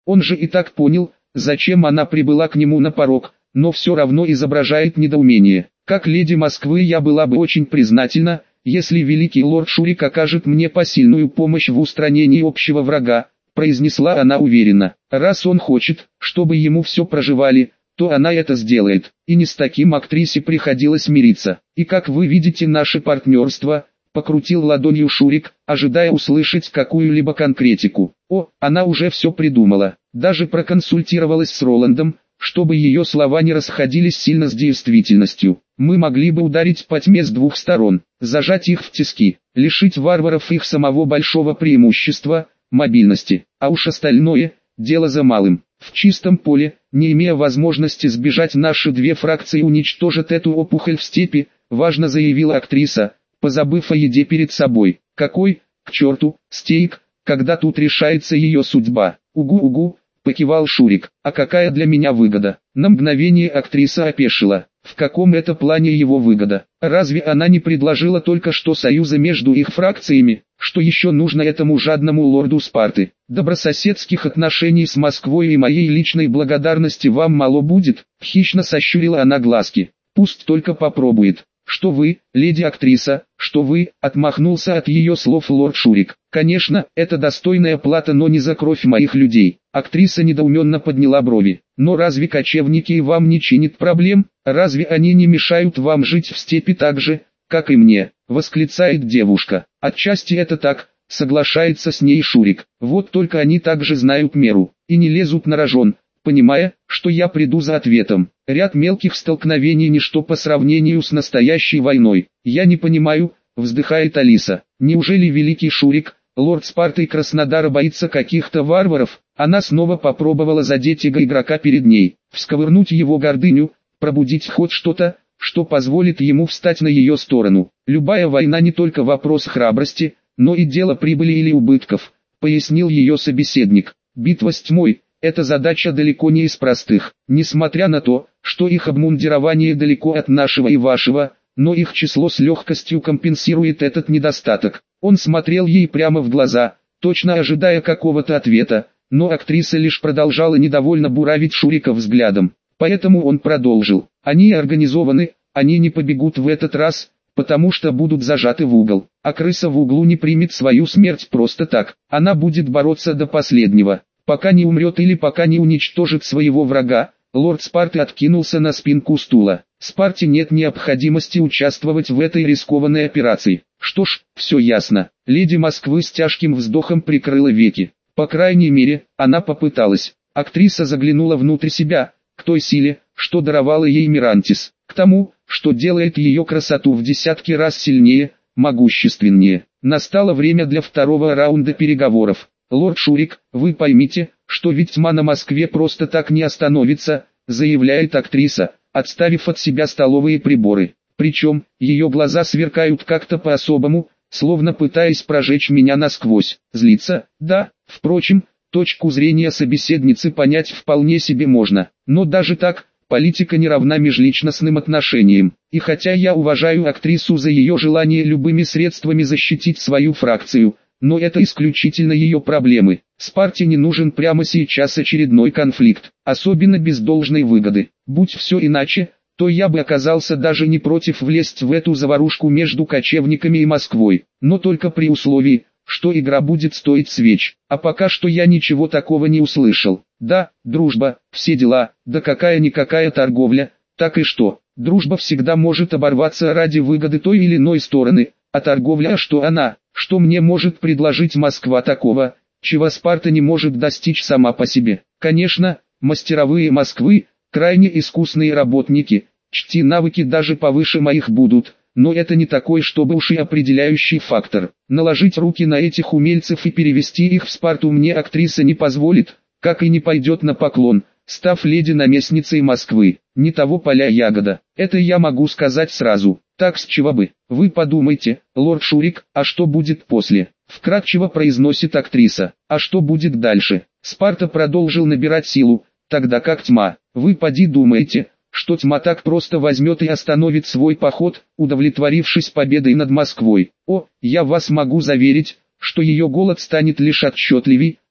Он же и так понял, зачем она прибыла к нему на порог, но все равно изображает недоумение. Как леди Москвы я была бы очень признательна, если великий лорд Шурик окажет мне посильную помощь в устранении общего врага, произнесла она уверенно. Раз он хочет, чтобы ему все проживали, то она это сделает, и не с таким актрисе приходилось мириться. И как вы видите наше партнерство, покрутил ладонью Шурик, ожидая услышать какую-либо конкретику. О, она уже все придумала, даже проконсультировалась с Роландом, чтобы ее слова не расходились сильно с действительностью. Мы могли бы ударить по тьме с двух сторон, зажать их в тиски, лишить варваров их самого большого преимущества – мобильности, а уж остальное – дело за малым. В чистом поле, не имея возможности сбежать, наши две фракции уничтожат эту опухоль в степи, важно заявила актриса, позабыв о еде перед собой. Какой, к черту, стейк, когда тут решается ее судьба? Угу-угу, покивал Шурик. А какая для меня выгода? На мгновение актриса опешила. В каком это плане его выгода? Разве она не предложила только что союза между их фракциями? Что еще нужно этому жадному лорду Спарты? Добрососедских отношений с Москвой и моей личной благодарности вам мало будет? Хищно сощурила она глазки. Пусть только попробует. Что вы, леди-актриса, что вы, отмахнулся от ее слов лорд Шурик. Конечно, это достойная плата, но не за кровь моих людей. Актриса недоуменно подняла брови. Но разве кочевники и вам не чинят проблем? Разве они не мешают вам жить в степи так же, как и мне? Восклицает девушка. Отчасти это так, соглашается с ней Шурик. Вот только они также знают меру, и не лезут на рожон, понимая, что я приду за ответом. Ряд мелких столкновений ничто по сравнению с настоящей войной. Я не понимаю, вздыхает Алиса. Неужели великий Шурик, лорд Спарты и Краснодара, боится каких-то варваров? Она снова попробовала задеть игрока перед ней, всковырнуть его гордыню, пробудить хоть что-то, что позволит ему встать на ее сторону. Любая война не только вопрос храбрости, но и дело прибыли или убытков, пояснил ее собеседник. Битва с тьмой – это задача далеко не из простых, несмотря на то, что их обмундирование далеко от нашего и вашего, но их число с легкостью компенсирует этот недостаток. Он смотрел ей прямо в глаза, точно ожидая какого-то ответа, но актриса лишь продолжала недовольно буравить Шурика взглядом. Поэтому он продолжил. Они организованы, они не побегут в этот раз, потому что будут зажаты в угол. А крыса в углу не примет свою смерть просто так. Она будет бороться до последнего, пока не умрет или пока не уничтожит своего врага. Лорд Спарты откинулся на спинку стула. Спарте нет необходимости участвовать в этой рискованной операции. Что ж, все ясно. Леди Москвы с тяжким вздохом прикрыла веки. По крайней мере, она попыталась. Актриса заглянула внутрь себя, к той силе, что даровала ей Мирантис, к тому, что делает ее красоту в десятки раз сильнее, могущественнее. Настало время для второго раунда переговоров. «Лорд Шурик, вы поймите, что ведь тьма на Москве просто так не остановится», заявляет актриса, отставив от себя столовые приборы. Причем, ее глаза сверкают как-то по-особому, словно пытаясь прожечь меня насквозь. Злится? Да, впрочем, точку зрения собеседницы понять вполне себе можно. Но даже так, политика не равна межличностным отношениям. И хотя я уважаю актрису за ее желание любыми средствами защитить свою фракцию, но это исключительно ее проблемы. Спарте не нужен прямо сейчас очередной конфликт, особенно без должной выгоды. Будь все иначе, то я бы оказался даже не против влезть в эту заварушку между кочевниками и Москвой, но только при условии, что игра будет стоить свеч. А пока что я ничего такого не услышал. Да, дружба, все дела, да какая-никакая торговля, так и что? Дружба всегда может оборваться ради выгоды той или иной стороны, а торговля, что она, что мне может предложить Москва такого, чего Спарта не может достичь сама по себе? Конечно, мастеровые Москвы, крайне искусные работники, чьи навыки даже повыше моих будут, но это не такой, чтобы уж и определяющий фактор. Наложить руки на этих умельцев и перевести их в Спарту мне актриса не позволит, как и не пойдет на поклон, став леди-наместницей Москвы. Не того поля ягода, это я могу сказать сразу. Так с чего бы? Вы подумайте, лорд Шурик, а что будет после? Вкратчиво произносит актриса. А что будет дальше? Спарта продолжил набирать силу, тогда как тьма. Вы поди думаете, что тьма так просто возьмет и остановит свой поход, удовлетворившись победой над Москвой? О, я вас могу заверить, что ее голод станет лишь отчетливей,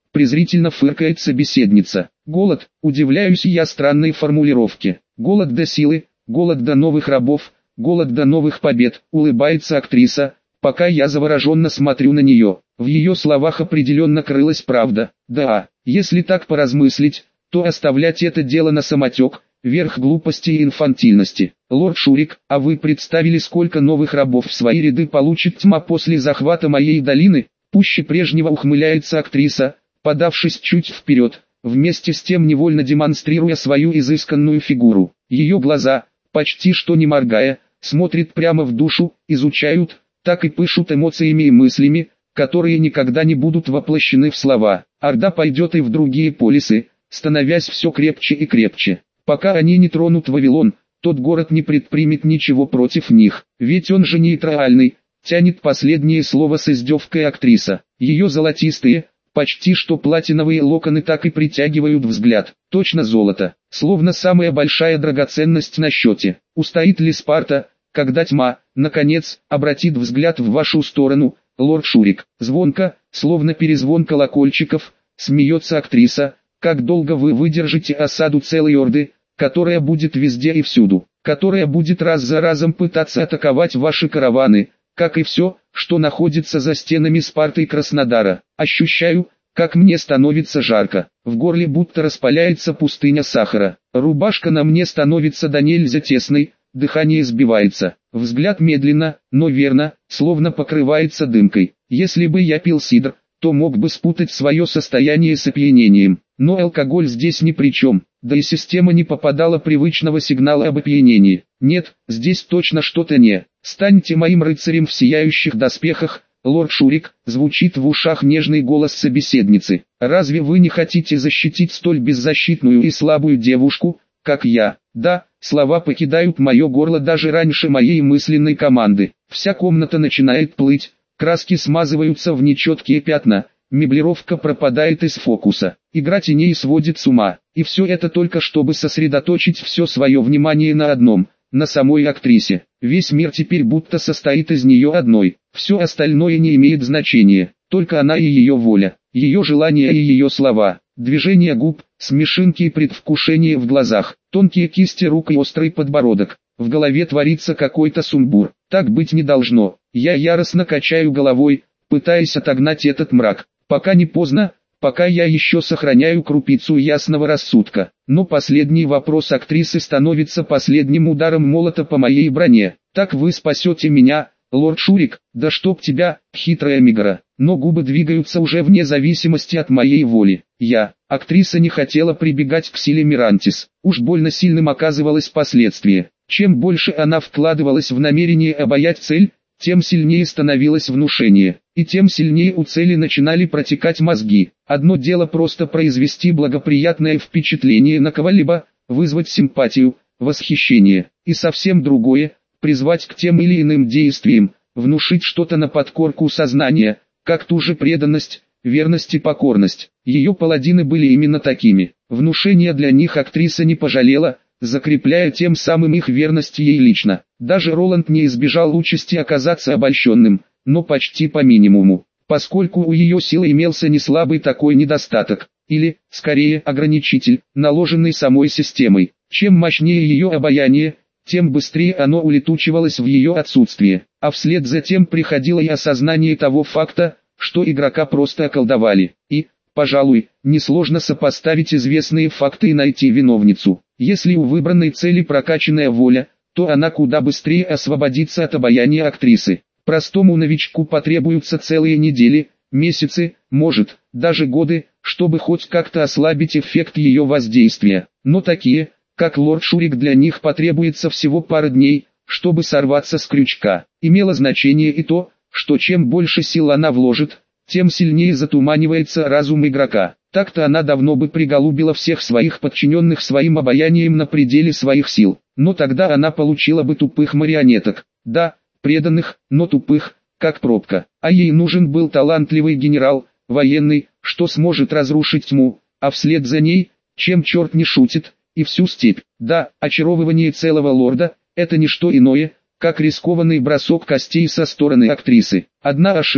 презрительно фыркает собеседница. Голод, удивляюсь я странной формулировке. Голод до силы, голод до новых рабов, голод до новых побед, улыбается актриса, пока я завороженно смотрю на нее. В ее словах определенно крылась правда. Да, если так поразмыслить, то оставлять это дело на самотек – верх глупости и инфантильности. Лорд Шурик, а вы представили, сколько новых рабов в свои ряды получит тьма после захвата моей долины? Пуще прежнего ухмыляется актриса, подавшись чуть вперед, вместе с тем невольно демонстрируя свою изысканную фигуру. Ее глаза, почти что не моргая, смотрят прямо в душу, изучают, так и пышут эмоциями и мыслями, которые никогда не будут воплощены в слова. Орда пойдет и в другие полисы, становясь все крепче и крепче. Пока они не тронут Вавилон, тот город не предпримет ничего против них, ведь он же нейтральный, тянет последнее слово с издевкой актриса. Ее золотистые, почти что платиновые локоны так и притягивают взгляд, точно золото, словно самая большая драгоценность на счете. Устоит ли Спарта, когда тьма, наконец, обратит взгляд в вашу сторону, лорд Шурик? Звонко, словно перезвон колокольчиков, смеется актриса. Как долго вы выдержите осаду целой орды, которая будет везде и всюду, которая будет раз за разом пытаться атаковать ваши караваны, как и все, что находится за стенами Спарты и Краснодара? Ощущаю, как мне становится жарко, в горле будто распаляется пустыня сахара, рубашка на мне становится до нельзя тесной, дыхание сбивается, взгляд медленно, но верно, словно покрывается дымкой. Если бы я пил сидр, то мог бы спутать свое состояние с опьянением, но алкоголь здесь ни при чем, да и система не попадала привычного сигнала об опьянении. Нет, здесь точно что-то не. «Станьте моим рыцарем в сияющих доспехах, лорд Шурик», звучит в ушах нежный голос собеседницы. «Разве вы не хотите защитить столь беззащитную и слабую девушку, как я?» Да, слова покидают мое горло даже раньше моей мысленной команды. Вся комната начинает плыть, краски смазываются в нечеткие пятна, меблировка пропадает из фокуса, игра теней сводит с ума. И все это только чтобы сосредоточить все свое внимание на одном, на самой актрисе. Весь мир теперь будто состоит из нее одной, все остальное не имеет значения, только она и ее воля, ее желания и ее слова, движения губ, смешинки и предвкушение в глазах, тонкие кисти рук и острый подбородок. В голове творится какой-то сумбур, так быть не должно. Я яростно качаю головой, пытаясь отогнать этот мрак, пока не поздно, пока я еще сохраняю крупицу ясного рассудка. Но последний вопрос актрисы становится последним ударом молота по моей броне. «Так вы спасете меня, лорд Шурик?» «Да чтоб тебя, хитрая Мегара!» Но губы двигаются уже вне зависимости от моей воли. Актриса не хотела прибегать к силе Мирантис. Уж больно сильным оказывалось последствие. Чем больше она вкладывалась в намерение обаять цель, тем сильнее становилось внушение, и тем сильнее у цели начинали протекать мозги. Одно дело просто произвести благоприятное впечатление на кого-либо, вызвать симпатию, восхищение, и совсем другое – призвать к тем или иным действиям, внушить что-то на подкорку сознания, как ту же преданность, верность и покорность. Ее паладины были именно такими. Внушение для них актриса не пожалела, закрепляя тем самым их верность ей лично. Даже Роланд не избежал участи оказаться обольщенным, но почти по минимуму, поскольку у ее силы имелся неслабый такой недостаток, или, скорее, ограничитель, наложенный самой системой. Чем мощнее ее обаяние, тем быстрее оно улетучивалось в ее отсутствие, а вслед за тем приходило и осознание того факта, что игрока просто околдовали, и, пожалуй, несложно сопоставить известные факты и найти виновницу. Если у выбранной цели прокачанная воля, то она куда быстрее освободится от обаяния актрисы. Простому новичку потребуются целые недели, месяцы, может, даже годы, чтобы хоть как-то ослабить эффект ее воздействия. Но такие, как лорд Шурик, для них потребуется всего пара дней, чтобы сорваться с крючка. Имело значение и то, что чем больше сил она вложит, тем сильнее затуманивается разум игрока. Так-то она давно бы приголубила всех своих подчиненных своим обаянием на пределе своих сил, но тогда она получила бы тупых марионеток. Да, преданных, но тупых, как пробка. А ей нужен был талантливый генерал, военный, что сможет разрушить тьму, а вслед за ней, чем черт не шутит, и всю степь. Да, очаровывание целого лорда – это не что иное, как рискованный бросок костей со стороны актрисы. Одна ошибка,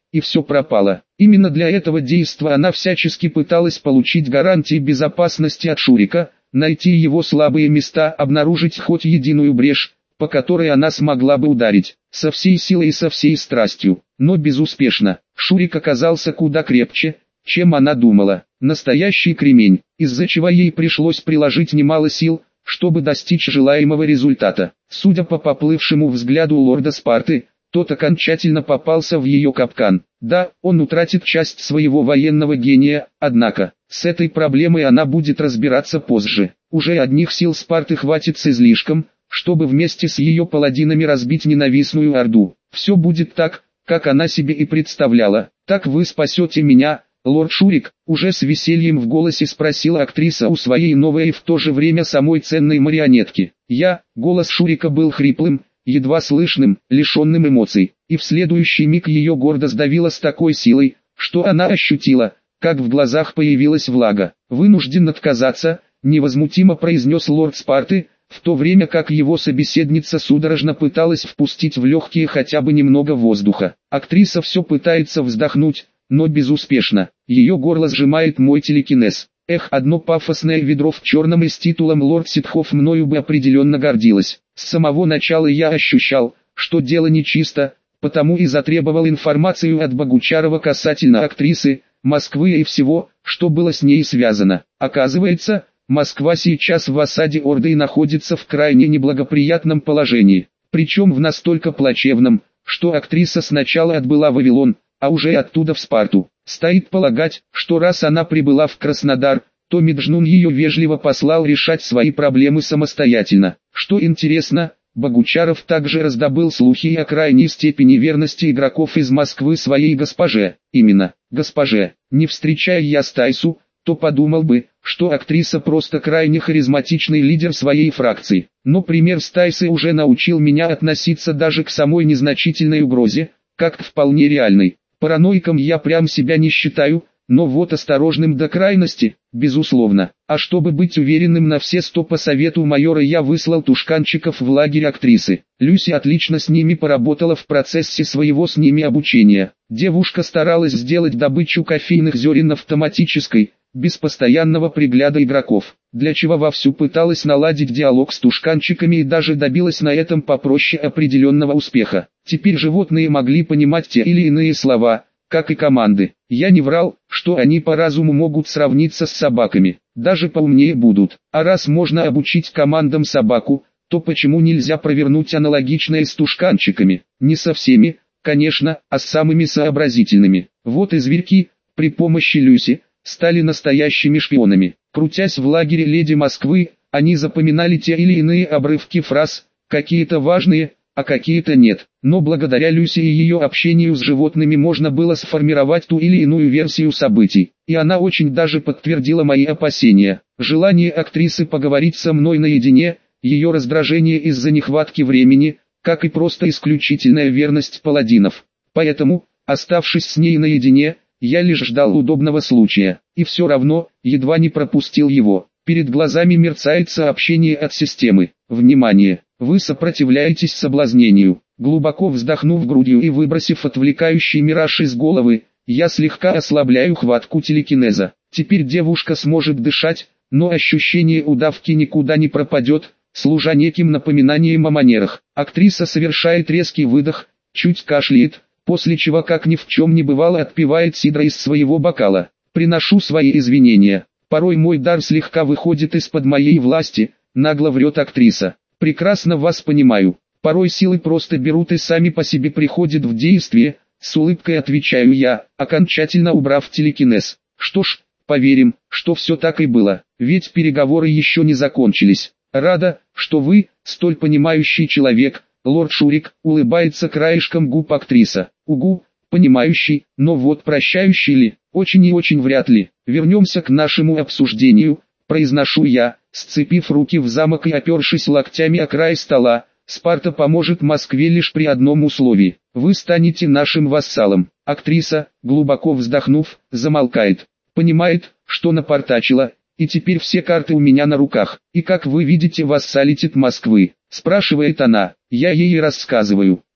и все пропало. Именно для этого действа она всячески пыталась получить гарантии безопасности от Шурика, найти его слабые места, обнаружить хоть единую брешь, по которой она смогла бы ударить, со всей силой и со всей страстью, но безуспешно. Шурик оказался куда крепче, чем она думала. Настоящий кремень, из-за чего ей пришлось приложить немало сил, чтобы достичь желаемого результата. Судя по поплывшему взгляду лорда Спарты, тот окончательно попался в ее капкан. Да, он утратит часть своего военного гения, однако, с этой проблемой она будет разбираться позже. Уже одних сил Спарты хватит с излишком, чтобы вместе с ее паладинами разбить ненавистную орду. Все будет так, как она себе и представляла. Так вы спасете меня, лорд Шурик, уже с весельем в голосе спросила актриса у своей новой и в то же время самой ценной марионетки. Голос Шурика был хриплым, едва слышным, лишенным эмоций, и в следующий миг ее гордо сдавило с такой силой, что она ощутила, как в глазах появилась влага. «Вынужден отказаться», — невозмутимо произнес лорд Спарты, в то время как его собеседница судорожно пыталась впустить в легкие хотя бы немного воздуха. Актриса все пытается вздохнуть, но безуспешно. Ее горло сжимает мой телекинез. Одно пафосное ведро в черном и с титулом лорд Ситхов мною бы определенно гордилась. С самого начала я ощущал, что дело нечисто, потому и затребовал информацию от Богучарова касательно актрисы, Москвы и всего, что было с ней связано. Оказывается, Москва сейчас в осаде Орды и находится в крайне неблагоприятном положении, причем в настолько плачевном, что актриса сначала отбыла в Вавилон, а уже оттуда в Спарту. Стоит полагать, что раз она прибыла в Краснодар, то Меджнун ее вежливо послал решать свои проблемы самостоятельно. Что интересно, Богучаров также раздобыл слухи о крайней степени верности игроков из Москвы своей госпоже. Именно, госпоже. Не встречая я Стайсу, то подумал бы, что актриса просто крайне харизматичный лидер своей фракции. Но пример Стайсы уже научил меня относиться даже к самой незначительной угрозе, как к вполне реальной. Параноиком я прям себя не считаю, но вот осторожным до крайности, безусловно. А чтобы быть уверенным на все 100 по совету майора, я выслал тушканчиков в лагерь актрисы. Люси отлично с ними поработала в процессе своего с ними обучения. Девушка старалась сделать добычу кофейных зерен автоматической, без постоянного пригляда игроков, для чего вовсю пыталась наладить диалог с тушканчиками и даже добилась на этом попроще определенного успеха. Теперь животные могли понимать те или иные слова, как и команды. Я не врал, что они по разуму могут сравниться с собаками, даже поумнее будут. А раз можно обучить командам собаку, то почему нельзя провернуть аналогичное с тушканчиками? Не со всеми, конечно, а с самыми сообразительными. Вот и зверьки, при помощи Люси, стали настоящими шпионами. Крутясь в лагере леди Москвы, они запоминали те или иные обрывки фраз, какие-то важные, а какие-то нет. Но благодаря Люси и ее общению с животными можно было сформировать ту или иную версию событий. И она очень даже подтвердила мои опасения. Желание актрисы поговорить со мной наедине, ее раздражение из-за нехватки времени, как и просто исключительная верность паладинов. Поэтому, оставшись с ней наедине, я лишь ждал удобного случая, и все равно, едва не пропустил его. Перед глазами мерцает сообщение от системы. Внимание! Вы сопротивляетесь соблазнению. Глубоко вздохнув грудью и выбросив отвлекающий мираж из головы, я слегка ослабляю хватку телекинеза. Теперь девушка сможет дышать, но ощущение удавки никуда не пропадет, служа неким напоминанием о манерах. Актриса совершает резкий выдох, чуть кашляет, после чего как ни в чем не бывало отпивает сидра из своего бокала. Приношу свои извинения. Порой мой дар слегка выходит из-под моей власти, нагло врет актриса. Прекрасно вас понимаю. Порой силы просто берут и сами по себе приходят в действие, с улыбкой отвечаю я, окончательно убрав телекинез. Что ж, поверим, что все так и было, ведь переговоры еще не закончились. Рада, что вы, столь понимающий человек, лорд Шурик, улыбается краешком губ актриса. Угу, понимающий, но вот прощающий ли, очень и очень вряд ли. Вернемся к нашему обсуждению, произношу я, сцепив руки в замок и опершись локтями о край стола. Спарта поможет Москве лишь при одном условии. Вы станете нашим вассалом. Актриса, глубоко вздохнув, замолкает. Понимает, что напортачила, и теперь все карты у меня на руках. И как вы видите, вассалитет Москвы? Спрашивает она. Я ей рассказываю.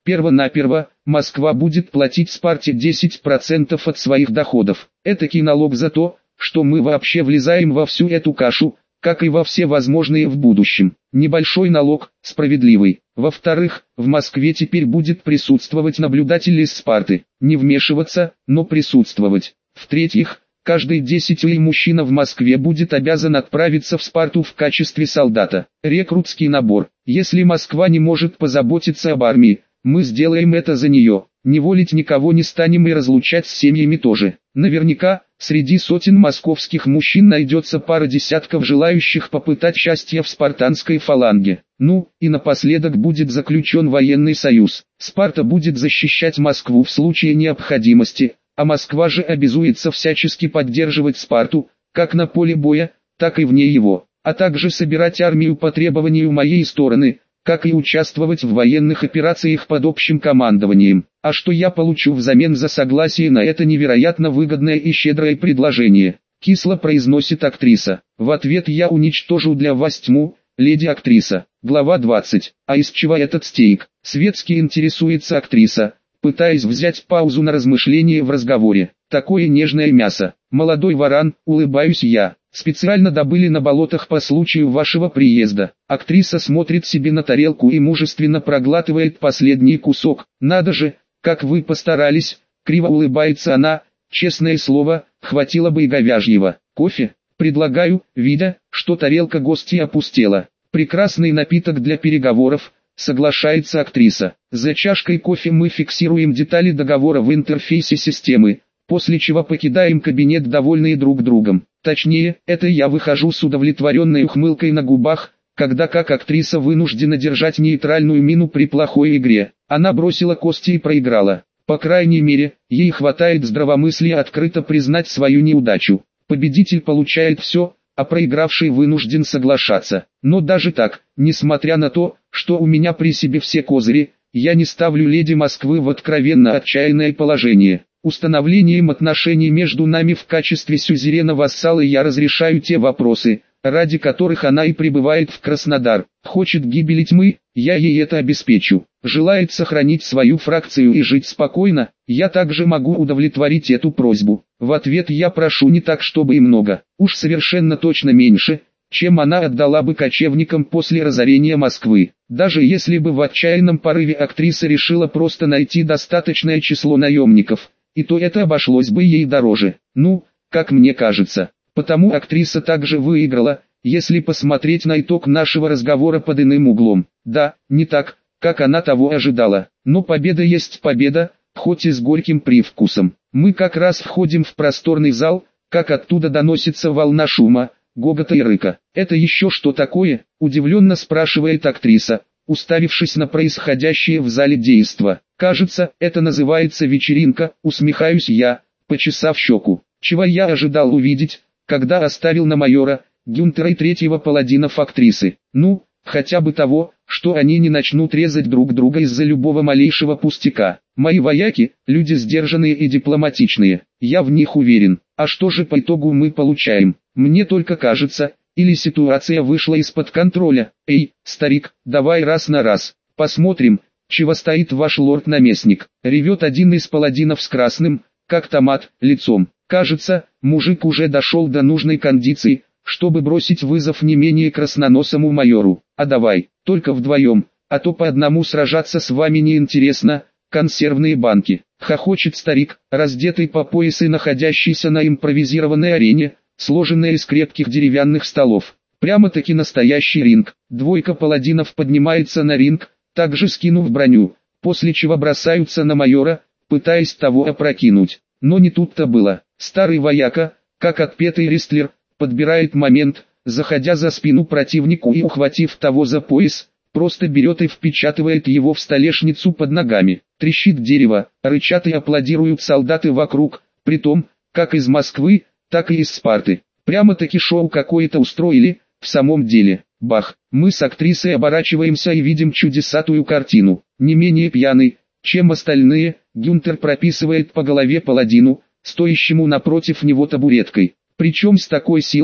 Первонаперво, Москва будет платить Спарте 10% от своих доходов. Этакий налог за то, что мы вообще влезаем во всю эту кашу, как и во все возможные в будущем. Небольшой налог, справедливый. Во-вторых, в Москве теперь будет присутствовать наблюдатель из Спарты. Не вмешиваться, но присутствовать. В-третьих, каждый 10-й мужчина в Москве будет обязан отправиться в Спарту в качестве солдата. Рекрутский набор. Если Москва не может позаботиться об армии, мы сделаем это за нее. Неволить никого не станем и разлучать с семьями тоже. Наверняка, среди сотен московских мужчин найдется пара десятков желающих попытать счастья в спартанской фаланге. Ну, и напоследок будет заключен военный союз. Спарта будет защищать Москву в случае необходимости, а Москва же обязуется всячески поддерживать Спарту, как на поле боя, так и вне его, а также собирать армию по требованию моей стороны, как и участвовать в военных операциях под общим командованием. А что я получу взамен за согласие на это невероятно выгодное и щедрое предложение? Кисло произносит актриса. В ответ я уничтожу для вас тьму, леди-актриса. Глава 20. А из чего этот стейк? Светски интересуется актриса, пытаясь взять паузу на размышление в разговоре. Такое нежное мясо. Молодой варан, улыбаюсь я. Специально добыли на болотах по случаю вашего приезда. Актриса смотрит себе на тарелку и мужественно проглатывает последний кусок. Надо же, как вы постарались, криво улыбается она. Честное слово, хватило бы и говяжьего. Кофе? Предлагаю, видя, что тарелка гостья опустела. Прекрасный напиток для переговоров, соглашается актриса. За чашкой кофе мы фиксируем детали договора в интерфейсе системы, после чего покидаем кабинет довольные друг другом. Точнее, это я выхожу с удовлетворенной ухмылкой на губах, когда как актриса вынуждена держать нейтральную мину при плохой игре. Она бросила кости и проиграла. По крайней мере, ей хватает здравомыслия открыто признать свою неудачу. Победитель получает все, а проигравший вынужден соглашаться. Но даже так, несмотря на то, что у меня при себе все козыри, я не ставлю леди Москвы в откровенно отчаянное положение. Установлением отношений между нами в качестве сюзерена-вассала я разрешаю те вопросы, ради которых она и прибывает в Краснодар. Хочет гибели тьмы, я ей это обеспечу. Желает сохранить свою фракцию и жить спокойно, я также могу удовлетворить эту просьбу. В ответ я прошу не так чтобы и много, уж совершенно точно меньше, чем она отдала бы кочевникам после разорения Москвы. Даже если бы в отчаянном порыве актриса решила просто найти достаточное число наемников, и то это обошлось бы ей дороже. Ну, как мне кажется. Потому актриса также выиграла, если посмотреть на итог нашего разговора под иным углом. Да, не так, как она того ожидала. Но победа есть победа, хоть и с горьким привкусом. Мы как раз входим в просторный зал, как оттуда доносится волна шума, гогота и рыка. «Это еще что такое?» – удивленно спрашивает актриса, уставившись на происходящее в зале действо. «Кажется, это называется вечеринка», усмехаюсь я, почесав щеку. Чего я ожидал увидеть, когда оставил на майора, Гюнтера и третьего паладинов актрисы? Ну, хотя бы того, что они не начнут резать друг друга из-за любого малейшего пустяка. Мои вояки, люди сдержанные и дипломатичные, я в них уверен. А что же по итогу мы получаем? Мне только кажется, или ситуация вышла из-под контроля. Эй, старик, давай раз на раз, посмотрим, чего стоит ваш лорд-наместник. Ревет один из паладинов с красным, как томат, лицом. Кажется, мужик уже дошел до нужной кондиции, чтобы бросить вызов не менее красноносому майору. А давай, только вдвоем, а то по одному сражаться с вами неинтересно. Консервные банки. Хохочет старик, раздетый по пояс и находящийся на импровизированной арене, сложенной из крепких деревянных столов. Прямо-таки настоящий ринг. Двойка паладинов поднимается на ринг, также скинув броню, после чего бросаются на майора, пытаясь того опрокинуть. Но не тут-то было. Старый вояка, как отпетый рестлер, подбирает момент, заходя за спину противнику и ухватив того за пояс, просто берет и впечатывает его в столешницу под ногами. Трещит дерево, рычат и аплодируют солдаты вокруг, притом, как из Москвы, так и из Спарты. Прямо-таки шоу какое-то устроили, в самом деле. Бах, мы с актрисой оборачиваемся и видим чудесатую картину. Не менее пьяный, чем остальные, Гюнтер прописывает по голове паладину, стоящему напротив него табуреткой. Причем с такой силой,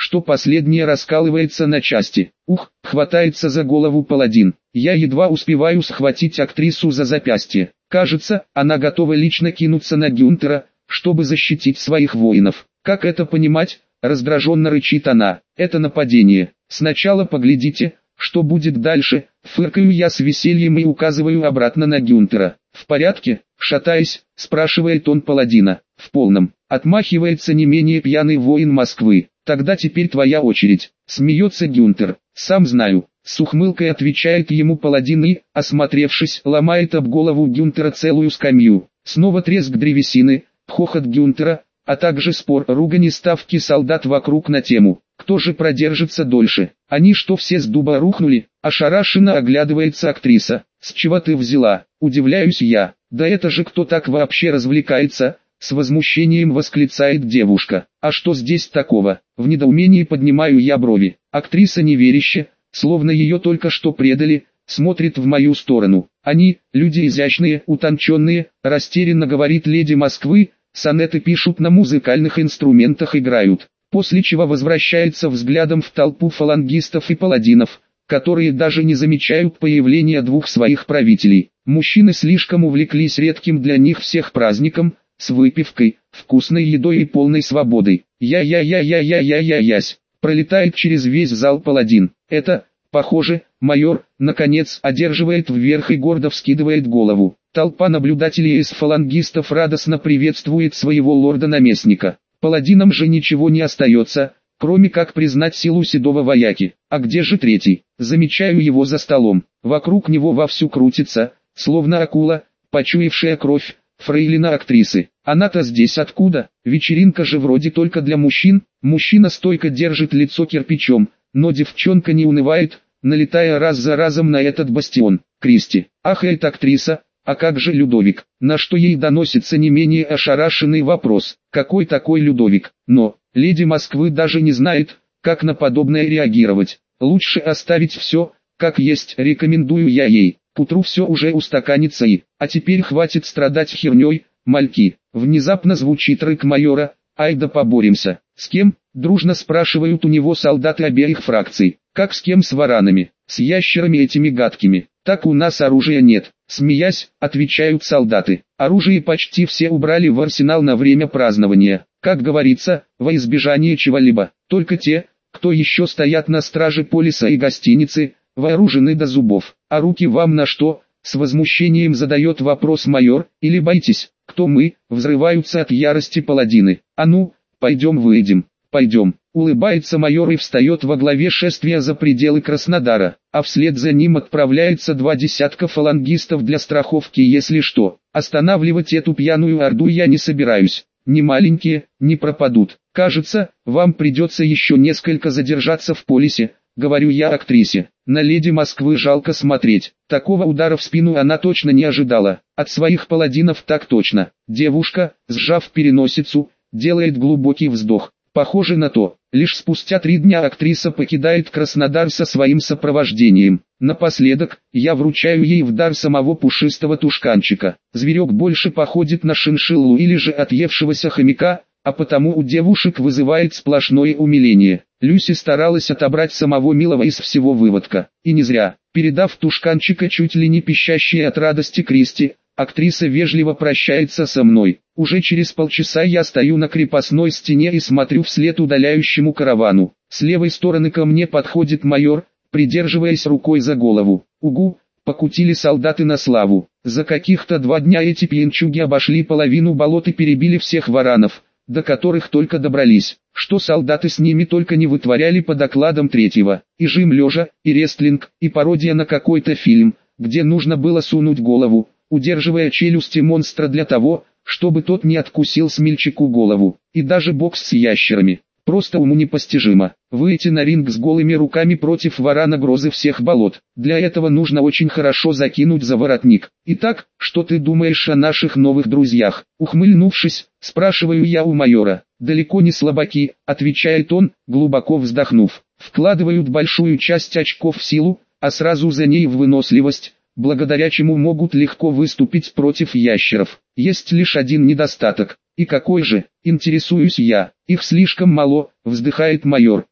что последнее раскалывается на части. Ух, хватается за голову паладин. Я едва успеваю схватить актрису за запястье. Кажется, она готова лично кинуться на Гюнтера, чтобы защитить своих воинов. Как это понимать? Раздраженно рычит она. Это нападение. Сначала поглядите, что будет дальше. Фыркаю я с весельем и указываю обратно на Гюнтера. В порядке? Шатаясь, спрашивает он паладина. В полном. Отмахивается не менее пьяный воин Москвы. Тогда теперь твоя очередь. Смеется Гюнтер. Сам знаю. С ухмылкой отвечает ему паладин и, осмотревшись, ломает об голову Гюнтера целую скамью. Снова треск древесины, хохот Гюнтера, а также спор, ругань и ставки солдат вокруг на тему. Кто же продержится дольше? Они что, все с дуба рухнули? Ошарашенно оглядывается актриса. С чего ты взяла? Удивляюсь я. Да это же кто так вообще развлекается? С возмущением восклицает девушка. А что здесь такого? В недоумении поднимаю я брови. Актриса неверяще, словно ее только что предали, смотрит в мою сторону. Они, люди изящные, утонченные, растерянно говорит леди Москвы, сонеты пишут на музыкальных инструментах, играют. После чего возвращается взглядом в толпу фалангистов и паладинов, которые даже не замечают появления двух своих правителей. Мужчины слишком увлеклись редким для них всех праздником, с выпивкой, вкусной едой и полной свободой. Я-я-я-я-я-я-я-ясь. Пролетает через весь зал паладин. Это, похоже, майор, наконец, одерживает вверх и гордо вскидывает голову. Толпа наблюдателей из фалангистов радостно приветствует своего лорда-наместника. Паладинам же ничего не остается, кроме как признать силу седого вояки. А где же третий? Замечаю его за столом. Вокруг него вовсю крутится, словно акула, почуявшая кровь, фрейлина актрисы. Она-то здесь откуда? Вечеринка же вроде только для мужчин. Мужчина стойко держит лицо кирпичом, но девчонка не унывает, налетая раз за разом на этот бастион. Кристи. Ахает актриса. А как же Людовик? На что ей доносится не менее ошарашенный вопрос. Какой такой Людовик? Но, леди Москвы даже не знает, как на подобное реагировать. Лучше оставить все, как есть, рекомендую я ей. К утру все уже устаканится и... А теперь хватит страдать херней, мальки. Внезапно звучит рык майора. Ай да поборемся. С кем? Дружно спрашивают у него солдаты обеих фракций. Как с кем? С варанами, с ящерами этими гадкими. Так у нас оружия нет. Смеясь, отвечают солдаты. Оружие почти все убрали в арсенал на время празднования. Как говорится, во избежание чего-либо. Только те, кто еще стоят на страже полиса и гостиницы, вооружены до зубов. А руки вам на что? С возмущением задает вопрос майор. Или боитесь? Кто мы? Взрываются от ярости паладины. А ну, пойдем выйдем. Пойдем. Улыбается майор и встает во главе шествия за пределы Краснодара, а вслед за ним отправляется 2 десятка фалангистов для страховки, если что. Останавливать эту пьяную орду я не собираюсь. Ни маленькие, не пропадут. Кажется, вам придется еще несколько задержаться в полисе, говорю я актрисе. На леди Москвы жалко смотреть. Такого удара в спину она точно не ожидала. От своих паладинов так точно. Девушка, сжав переносицу, делает глубокий вздох. Похоже на то. Лишь спустя 3 дня актриса покидает Краснодар со своим сопровождением. Напоследок, я вручаю ей в дар самого пушистого тушканчика. Зверек больше походит на шиншиллу или же отъевшегося хомяка, а потому у девушек вызывает сплошное умиление. Люси старалась отобрать самого милого из всего выводка. И не зря. Передав тушканчика чуть ли не пищащей от радости Кристи, актриса вежливо прощается со мной. Уже через полчаса я стою на крепостной стене и смотрю вслед удаляющему каравану. С левой стороны ко мне подходит майор, придерживаясь рукой за голову. Угу, покутили солдаты на славу. За каких-то 2 дня эти пьянчуги обошли половину болот и перебили всех варанов, до которых только добрались. Что солдаты с ними только не вытворяли по докладам третьего. И жим лежа, и рестлинг, и пародия на какой-то фильм, где нужно было сунуть голову, удерживая челюсти монстра для того, чтобы тот не откусил смельчаку голову. И даже бокс с ящерами. Просто уму непостижимо. Выйти на ринг с голыми руками против варана грозы всех болот. Для этого нужно очень хорошо закинуть за воротник. Итак, что ты думаешь о наших новых друзьях? Ухмыльнувшись, спрашиваю я у майора. Далеко не слабаки, отвечает он, глубоко вздохнув. Вкладывают большую часть очков в силу, а сразу за ней в выносливость, благодаря чему могут легко выступить против ящеров. Есть лишь один недостаток. И какой же, интересуюсь я. Их слишком мало, вздыхает майор.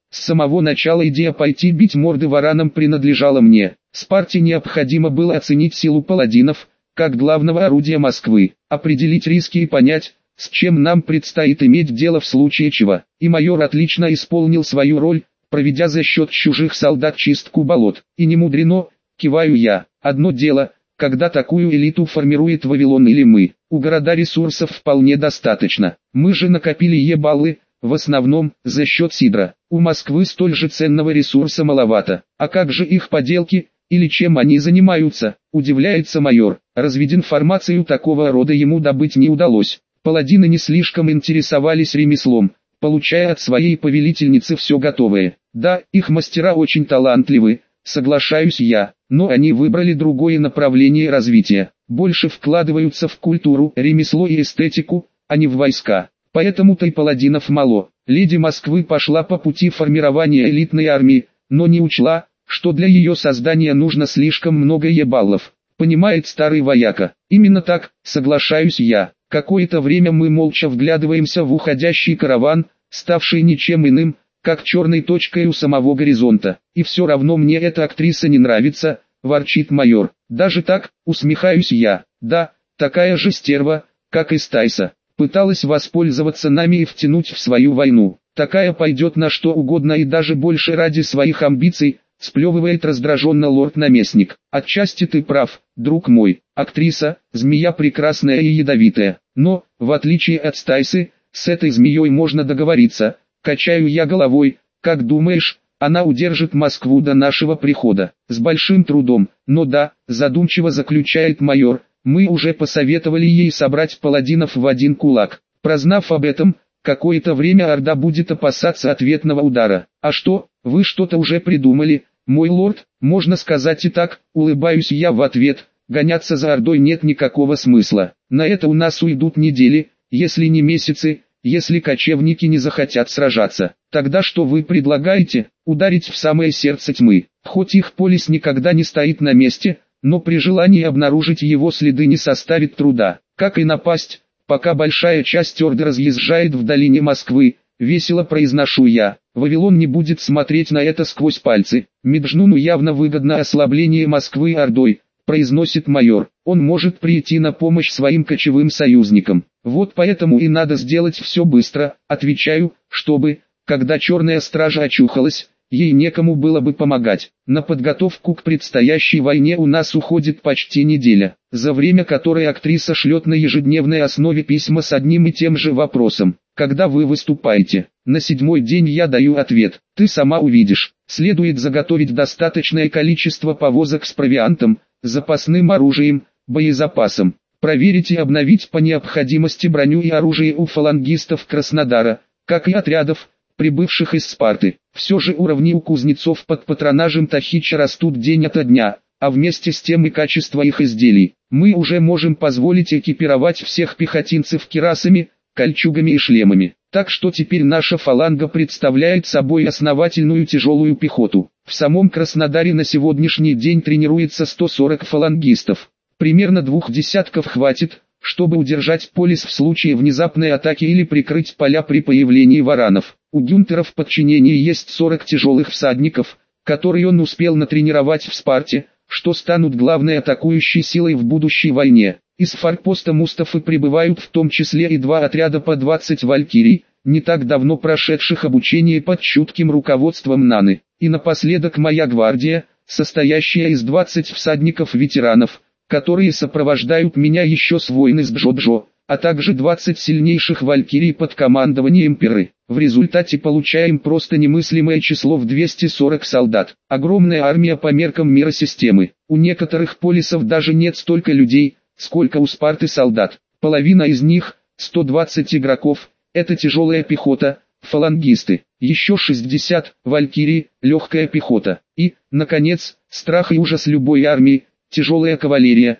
С самого начала идея пойти бить морды варанам принадлежала мне. Спарте необходимо было оценить силу паладинов, как главного орудия Москвы, определить риски и понять, с чем нам предстоит иметь дело в случае чего. И майор отлично исполнил свою роль, проведя за счет чужих солдат чистку болот. И не мудрено, киваю я. Одно дело, когда такую элиту формирует Вавилон или мы. У города ресурсов вполне достаточно. Мы же накопили ебалы, в основном, за счет сидра. У Москвы столь же ценного ресурса маловато. А как же их поделки, или чем они занимаются, удивляется майор. Разве информацию такого рода ему добыть не удалось? Паладины не слишком интересовались ремеслом, получая от своей повелительницы все готовое. Да, их мастера очень талантливы, соглашаюсь я, но они выбрали другое направление развития. Больше вкладываются в культуру, ремесло и эстетику, а не в войска. Поэтому-то и паладинов мало. Леди Москвы пошла по пути формирования элитной армии, но не учла, что для ее создания нужно слишком много ебаллов. Понимает старый вояка. Именно так, соглашаюсь я. Какое-то время мы молча вглядываемся в уходящий караван, ставший ничем иным, как черной точкой у самого горизонта. И все равно мне эта актриса не нравится, ворчит майор. Даже так, усмехаюсь я. Да, такая же стерва, как и Стайса. Пыталась воспользоваться нами и втянуть в свою войну. Такая пойдет на что угодно и даже больше ради своих амбиций, сплевывает раздраженно лорд-наместник. Отчасти ты прав, друг мой. Актриса, змея прекрасная и ядовитая. Но, в отличие от Стайсы, с этой змеей можно договориться. Качаю я головой. Как думаешь, она удержит Москву до нашего прихода? С большим трудом. Но да, задумчиво заключает майор. Мы уже посоветовали ей собрать паладинов в один кулак. Прознав об этом, какое-то время Орда будет опасаться ответного удара. А что, вы что-то уже придумали, мой лорд? Можно сказать и так, улыбаюсь я в ответ. Гоняться за Ордой нет никакого смысла. На это у нас уйдут недели, если не месяцы, если кочевники не захотят сражаться. Тогда что вы предлагаете? Ударить в самое сердце тьмы. Хоть их полис никогда не стоит на месте, но при желании обнаружить его следы не составит труда. Как и напасть, пока большая часть Орды разъезжает в долине Москвы, весело произношу я. Вавилон не будет смотреть на это сквозь пальцы. Меджнуну явно выгодно ослабление Москвы Ордой, произносит майор. Он может прийти на помощь своим кочевым союзникам. Вот поэтому и надо сделать все быстро, отвечаю, чтобы, когда Черная Стража очухалась, ей некому было бы помогать. На подготовку к предстоящей войне у нас уходит почти неделя, за время которой актриса шлет на ежедневной основе письма с одним и тем же вопросом. Когда вы выступаете? На 7-й день я даю ответ. Ты сама увидишь. Следует заготовить достаточное количество повозок с провиантом, запасным оружием, боезапасом. Проверить и обновить по необходимости броню и оружие у фалангистов Краснодара, как и отрядов, прибывших из Спарты. Все же уровни у кузнецов под патронажем Тахича растут день ото дня, а вместе с тем и качество их изделий. Мы уже можем позволить экипировать всех пехотинцев кирасами, кольчугами и шлемами. Так что теперь наша фаланга представляет собой основательную тяжелую пехоту. В самом Краснодаре на сегодняшний день тренируется 140 фалангистов. Примерно 2 десятков хватит, чтобы удержать полис в случае внезапной атаки или прикрыть поля при появлении варанов. У Гюнтера в подчинении есть 40 тяжелых всадников, которые он успел натренировать в Спарте, что станут главной атакующей силой в будущей войне. Из форпоста Мустафы прибывают в том числе и 2 отряда по 20 валькирий, не так давно прошедших обучение под чутким руководством Наны. И напоследок моя гвардия, состоящая из 20 всадников-ветеранов, которые сопровождают меня еще с войны с Джоджо, а также 20 сильнейших валькирий под командованием Перы. В результате получаем просто немыслимое число в 240 солдат. Огромная армия по меркам миросистемы. У некоторых полисов даже нет столько людей, сколько у Спарты солдат. Половина из них, 120 игроков, это тяжелая пехота, фалангисты. Еще 60 валькирий, легкая пехота. И, наконец, страх и ужас любой армии, тяжелая кавалерия,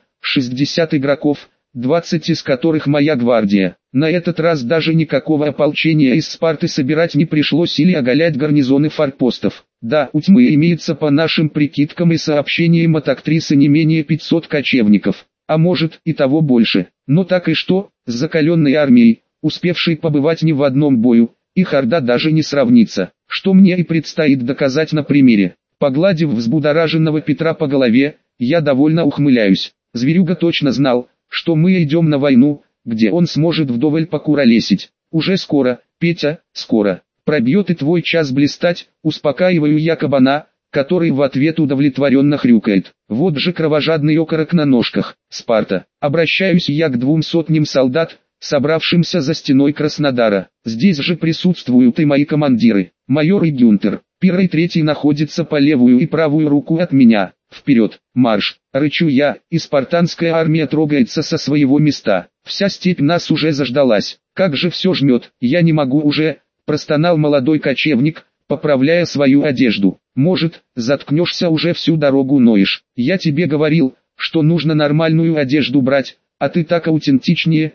60 игроков, 20 из которых моя гвардия. На этот раз даже никакого ополчения из Спарты собирать не пришлось или оголять гарнизоны форпостов. Да, у тьмы имеется по нашим прикидкам и сообщениям от актрисы не менее 500 кочевников, а может и того больше. Но так и что, с закаленной армией, успевшей побывать не в одном бою, их орда даже не сравнится. что мне и предстоит доказать на примере. Погладив взбудораженного Петра по голове, я довольно ухмыляюсь. Зверюга точно знал, что мы идем на войну, где он сможет вдоволь покуролесить. Уже скоро, Петя, скоро. Пробьет и твой час блистать, успокаиваю я кабана, который в ответ удовлетворенно хрюкает. Вот же кровожадный окорок на ножках. Спарта. Обращаюсь я к 200 солдат, собравшимся за стеной Краснодара. Здесь же присутствуют и мои командиры. Майор и Гюнтер. Первый и третий находятся по левую и правую руку от меня. Вперед, марш! Рычу я, и спартанская армия трогается со своего места. Вся степь нас уже заждалась. Как же все жмет, я не могу уже, простонал молодой кочевник, поправляя свою одежду. Может, заткнешься уже, всю дорогу ноешь. Я тебе говорил, что нужно нормальную одежду брать, а ты так аутентичнее,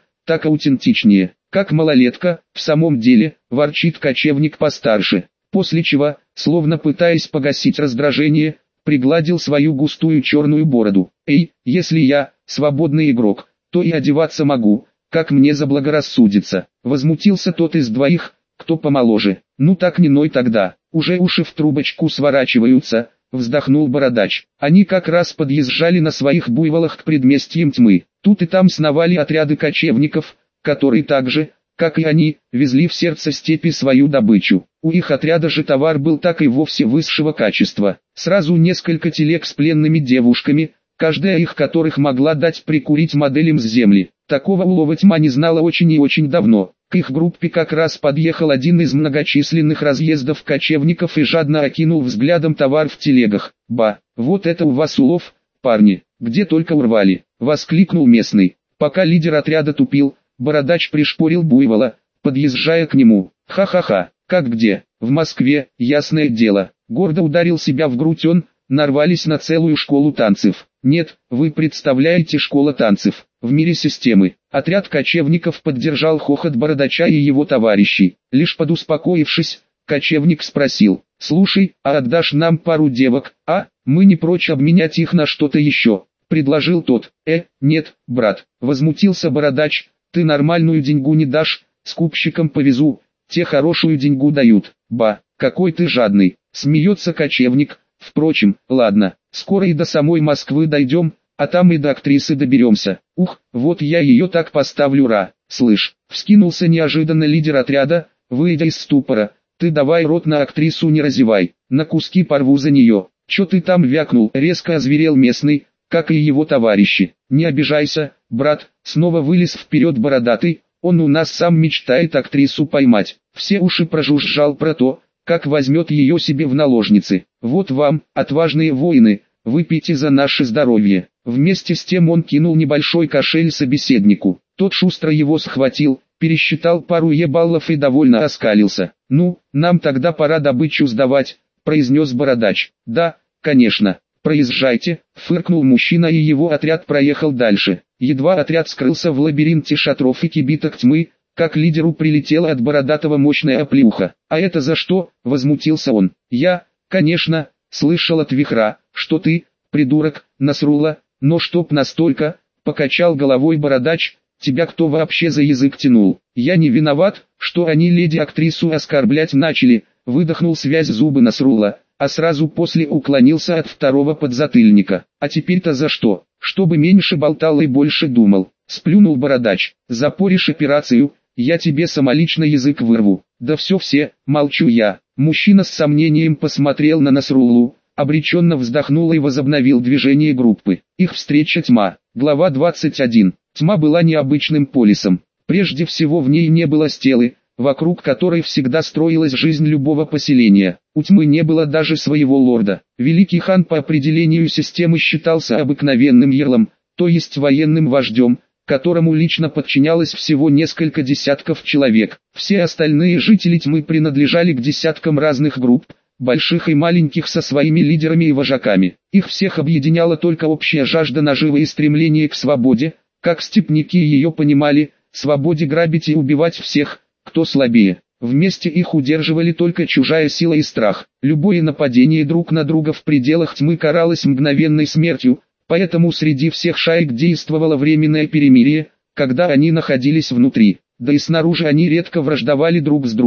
как малолетка. В самом деле, ворчит кочевник постарше. После чего, словно пытаясь погасить раздражение, пригладил свою густую черную бороду. Эй, если я свободный игрок, то и одеваться могу, как мне заблагорассудится. Возмутился тот из двоих, кто помоложе. Ну так не ной тогда, уже уши в трубочку сворачиваются, вздохнул бородач. Они как раз подъезжали на своих буйволах к предместьям тьмы. Тут и там сновали отряды кочевников, которые так же, как и они, везли в сердце степи свою добычу. У их отряда же товар был так и вовсе высшего качества. Сразу несколько телег с пленными девушками, каждая их которых могла дать прикурить моделям с земли. Такого улова тьма не знала очень и очень давно. К их группе как раз подъехал один из многочисленных разъездов кочевников и жадно окинул взглядом товар в телегах. «Ба, вот это у вас улов, парни, где только урвали!» — воскликнул местный. Пока лидер отряда тупил, бородач пришпорил буйвола, подъезжая к нему. «Ха-ха-ха, как где? В Москве, ясное дело!» Гордо ударил себя в грудь он, нарвались на целую школу танцев. Нет, вы представляете, школа танцев в мире системы. Отряд кочевников поддержал хохот бородача и его товарищей. Лишь подуспокоившись, кочевник спросил: «Слушай, а отдашь нам пару девок, а? Мы не прочь обменять их на что-то еще», — предложил тот. Нет, брат», — возмутился бородач, — «ты нормальную деньгу не дашь, скупщикам повезу, те хорошую деньгу дают». «Ба, какой ты жадный», — смеется кочевник. «Впрочем, ладно, скоро и до самой Москвы дойдем, а там и до актрисы доберемся. Ух, вот я ее так поставлю, Слышь, вскинулся неожиданно лидер отряда, выйдя из ступора, «ты давай рот на актрису не разевай, на куски порву за нее». «Чё ты там вякнул?» — резко озверел местный, как и его товарищи. «Не обижайся, брат», — снова вылез вперед бородатый, «он у нас сам мечтает актрису поймать». Все уши прожужжал про то, как возьмет ее себе в наложницы. «Вот вам, отважные воины, выпейте за наше здоровье». Вместе с тем он кинул небольшой кошель собеседнику. Тот шустро его схватил, пересчитал пару ебаллов и довольно оскалился. «Ну, нам тогда пора добычу сдавать», — произнес бородач. «Да, конечно, проезжайте», — фыркнул мужчина, и его отряд проехал дальше. Едва отряд скрылся в лабиринте шатров и кибиток тьмы, как лидеру прилетела от бородатого мощная оплеуха. «А это за что?» — возмутился он. «Я, конечно, слышал от вихра, что ты, придурок, Насрулла, но чтоб настолько», — покачал головой бородач, «тебя кто вообще за язык тянул?» «Я не виноват, что они леди-актрису оскорблять начали», — выдохнул связь зубы Насрулла, а сразу после уклонился от второго подзатыльника. «А теперь-то за что?» «Чтобы меньше болтал и больше думал», — сплюнул бородач. «Запоришь операцию, я тебе самолично язык вырву». «Да все, молчу я». Мужчина с сомнением посмотрел на Насруллу, обреченно вздохнул и возобновил движение группы. Их встреча тьма. Глава 21. Тьма была необычным полисом. Прежде всего в ней не было стелы, вокруг которой всегда строилась жизнь любого поселения. У тьмы не было даже своего лорда. Великий хан по определению системы считался обыкновенным ярлом, то есть военным вождем, которому лично подчинялось всего несколько десятков человек. Все остальные жители тьмы принадлежали к десяткам разных групп, больших и маленьких, со своими лидерами и вожаками. Их всех объединяла только общая жажда наживы и стремление к свободе, как степняки ее понимали, свободе грабить и убивать всех, кто слабее. Вместе их удерживали только чужая сила и страх. Любое нападение друг на друга в пределах тьмы каралось мгновенной смертью, поэтому среди всех шаек действовало временное перемирие, когда они находились внутри. Да и снаружи они редко враждовали друг с другом.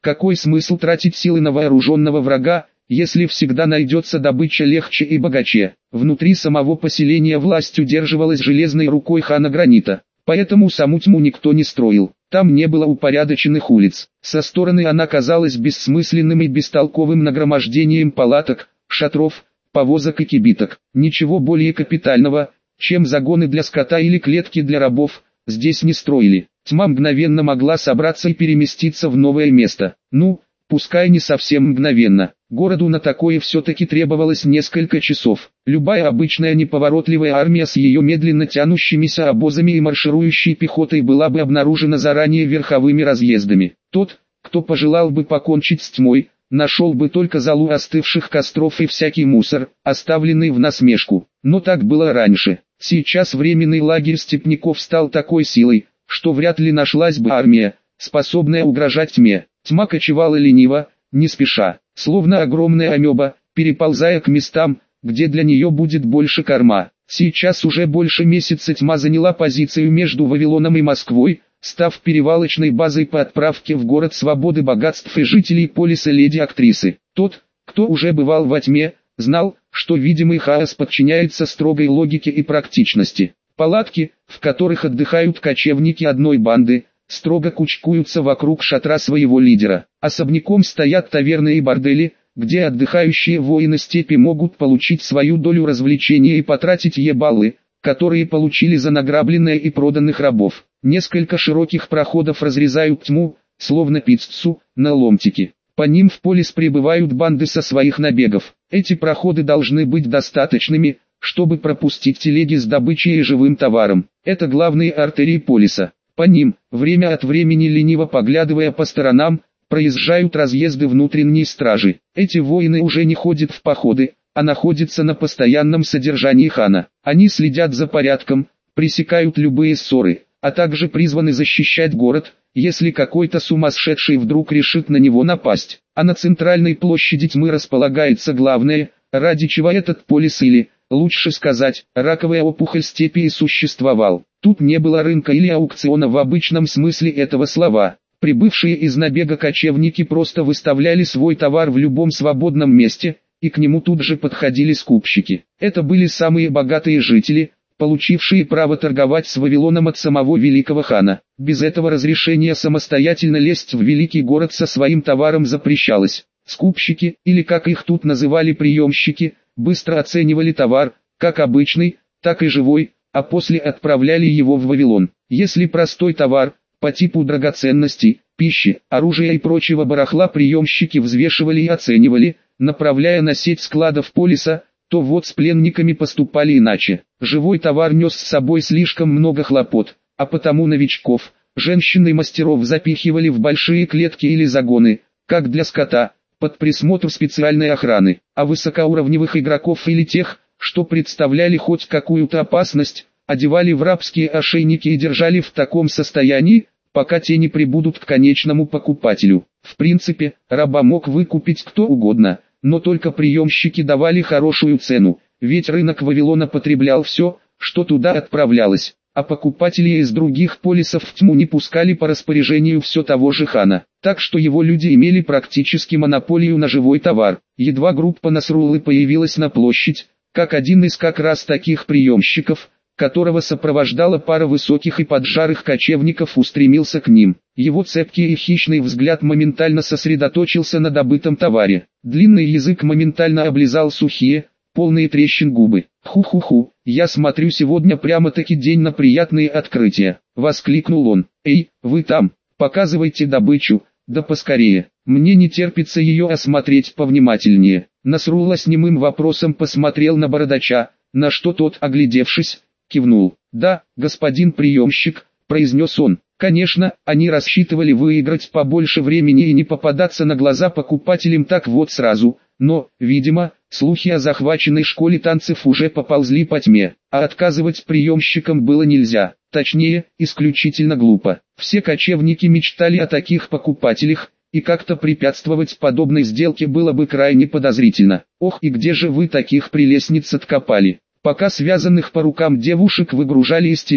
Какой смысл тратить силы на вооруженного врага, если всегда найдется добыча легче и богаче? Внутри самого поселения власть удерживалась железной рукой хана Гранита, поэтому саму тьму никто не строил. Там не было упорядоченных улиц. Со стороны она казалась бессмысленным и бестолковым нагромождением палаток, шатров, повозок и кибиток. Ничего более капитального, чем загоны для скота или клетки для рабов, здесь не строили. Тьма мгновенно могла собраться и переместиться в новое место. Ну, пускай не совсем мгновенно. Городу на такое все-таки требовалось несколько часов. Любая обычная неповоротливая армия с ее медленно тянущимися обозами и марширующей пехотой была бы обнаружена заранее верховыми разъездами. Тот, кто пожелал бы покончить с тьмой, нашел бы только золу остывших костров и всякий мусор, оставленный в насмешку. Но так было раньше. Сейчас временный лагерь степняков стал такой силой, что вряд ли нашлась бы армия, способная угрожать тьме. Тьма кочевала лениво, не спеша, словно огромная амеба, переползая к местам, где для нее будет больше корма. Сейчас уже больше месяца тьма заняла позицию между Вавилоном и Москвой, став перевалочной базой по отправке в город свободы богатств и жителей полиса леди-актрисы. Тот, кто уже бывал во тьме, знал, что видимый хаос подчиняется строгой логике и практичности. Палатки, в которых отдыхают кочевники одной банды, строго кучкуются вокруг шатра своего лидера. Особняком стоят таверны и бордели, где отдыхающие воины степи могут получить свою долю развлечения и потратить ебаллы, которые получили за награбленное и проданных рабов. Несколько широких проходов разрезают тьму, словно пиццу, на ломтики. По ним в полис прибывают банды со своих набегов. Эти проходы должны быть достаточными, чтобы пропустить телеги с добычей и живым товаром. Это главные артерии полиса. По ним, время от времени лениво поглядывая по сторонам, проезжают разъезды внутренней стражи. Эти воины уже не ходят в походы, а находятся на постоянном содержании хана. Они следят за порядком, пресекают любые ссоры, а также призваны защищать город, если какой-то сумасшедший вдруг решит на него напасть. А на центральной площади тьмы располагается главное, ради чего этот полис или, лучше сказать, раковая опухоль степи и существовал. Тут не было рынка или аукциона в обычном смысле этого слова. Прибывшие из набега кочевники просто выставляли свой товар в любом свободном месте, и к нему тут же подходили скупщики. Это были самые богатые жители, получившие право торговать с Вавилоном от самого великого хана. Без этого разрешения самостоятельно лезть в великий город со своим товаром запрещалось. Скупщики, или как их тут называли приемщики, быстро оценивали товар, как обычный, так и живой, а после отправляли его в Вавилон. Если простой товар, по типу драгоценностей, пищи, оружия и прочего барахла приемщики взвешивали и оценивали, направляя на сеть складов полиса, то вот с пленниками поступали иначе. Живой товар нес с собой слишком много хлопот, а потому новичков, женщин и мастеров запихивали в большие клетки или загоны, как для скота, под присмотр специальной охраны, а высокоуровневых игроков или тех, что представляли хоть какую-то опасность, одевали в рабские ошейники и держали в таком состоянии, пока те не прибудут к конечному покупателю. В принципе, раба мог выкупить кто угодно, но только приемщики давали хорошую цену, ведь рынок Вавилона потреблял все, что туда отправлялось, а покупатели из других полисов в тьму не пускали по распоряжению все того же хана, так что его люди имели практически монополию на живой товар. Едва группа Насруллы появилась на площадь, как один из как раз таких приемщиков, которого сопровождала пара высоких и поджарых кочевников, устремился к ним. Его цепкий и хищный взгляд моментально сосредоточился на добытом товаре. Длинный язык моментально облизал сухие, полные трещин губы. «Ху-ху-ху, я смотрю, сегодня прямо-таки день на приятные открытия», — воскликнул он. «Эй, вы там, показывайте добычу, да поскорее, мне не терпится ее осмотреть повнимательнее». Насрулла с немым вопросом посмотрел на бородача, на что тот, оглядевшись, кивнул. «Да, господин приемщик», — произнес он. Конечно, они рассчитывали выиграть побольше времени и не попадаться на глаза покупателям так вот сразу, но, видимо, слухи о захваченной школе танцев уже поползли по тьме, а отказывать приемщикам было нельзя, точнее, исключительно глупо. Все кочевники мечтали о таких покупателях, и как-то препятствовать подобной сделке было бы крайне подозрительно. «Ох, и где же вы таких прелестниц откопали?» Пока связанных по рукам девушек выгружали из телег,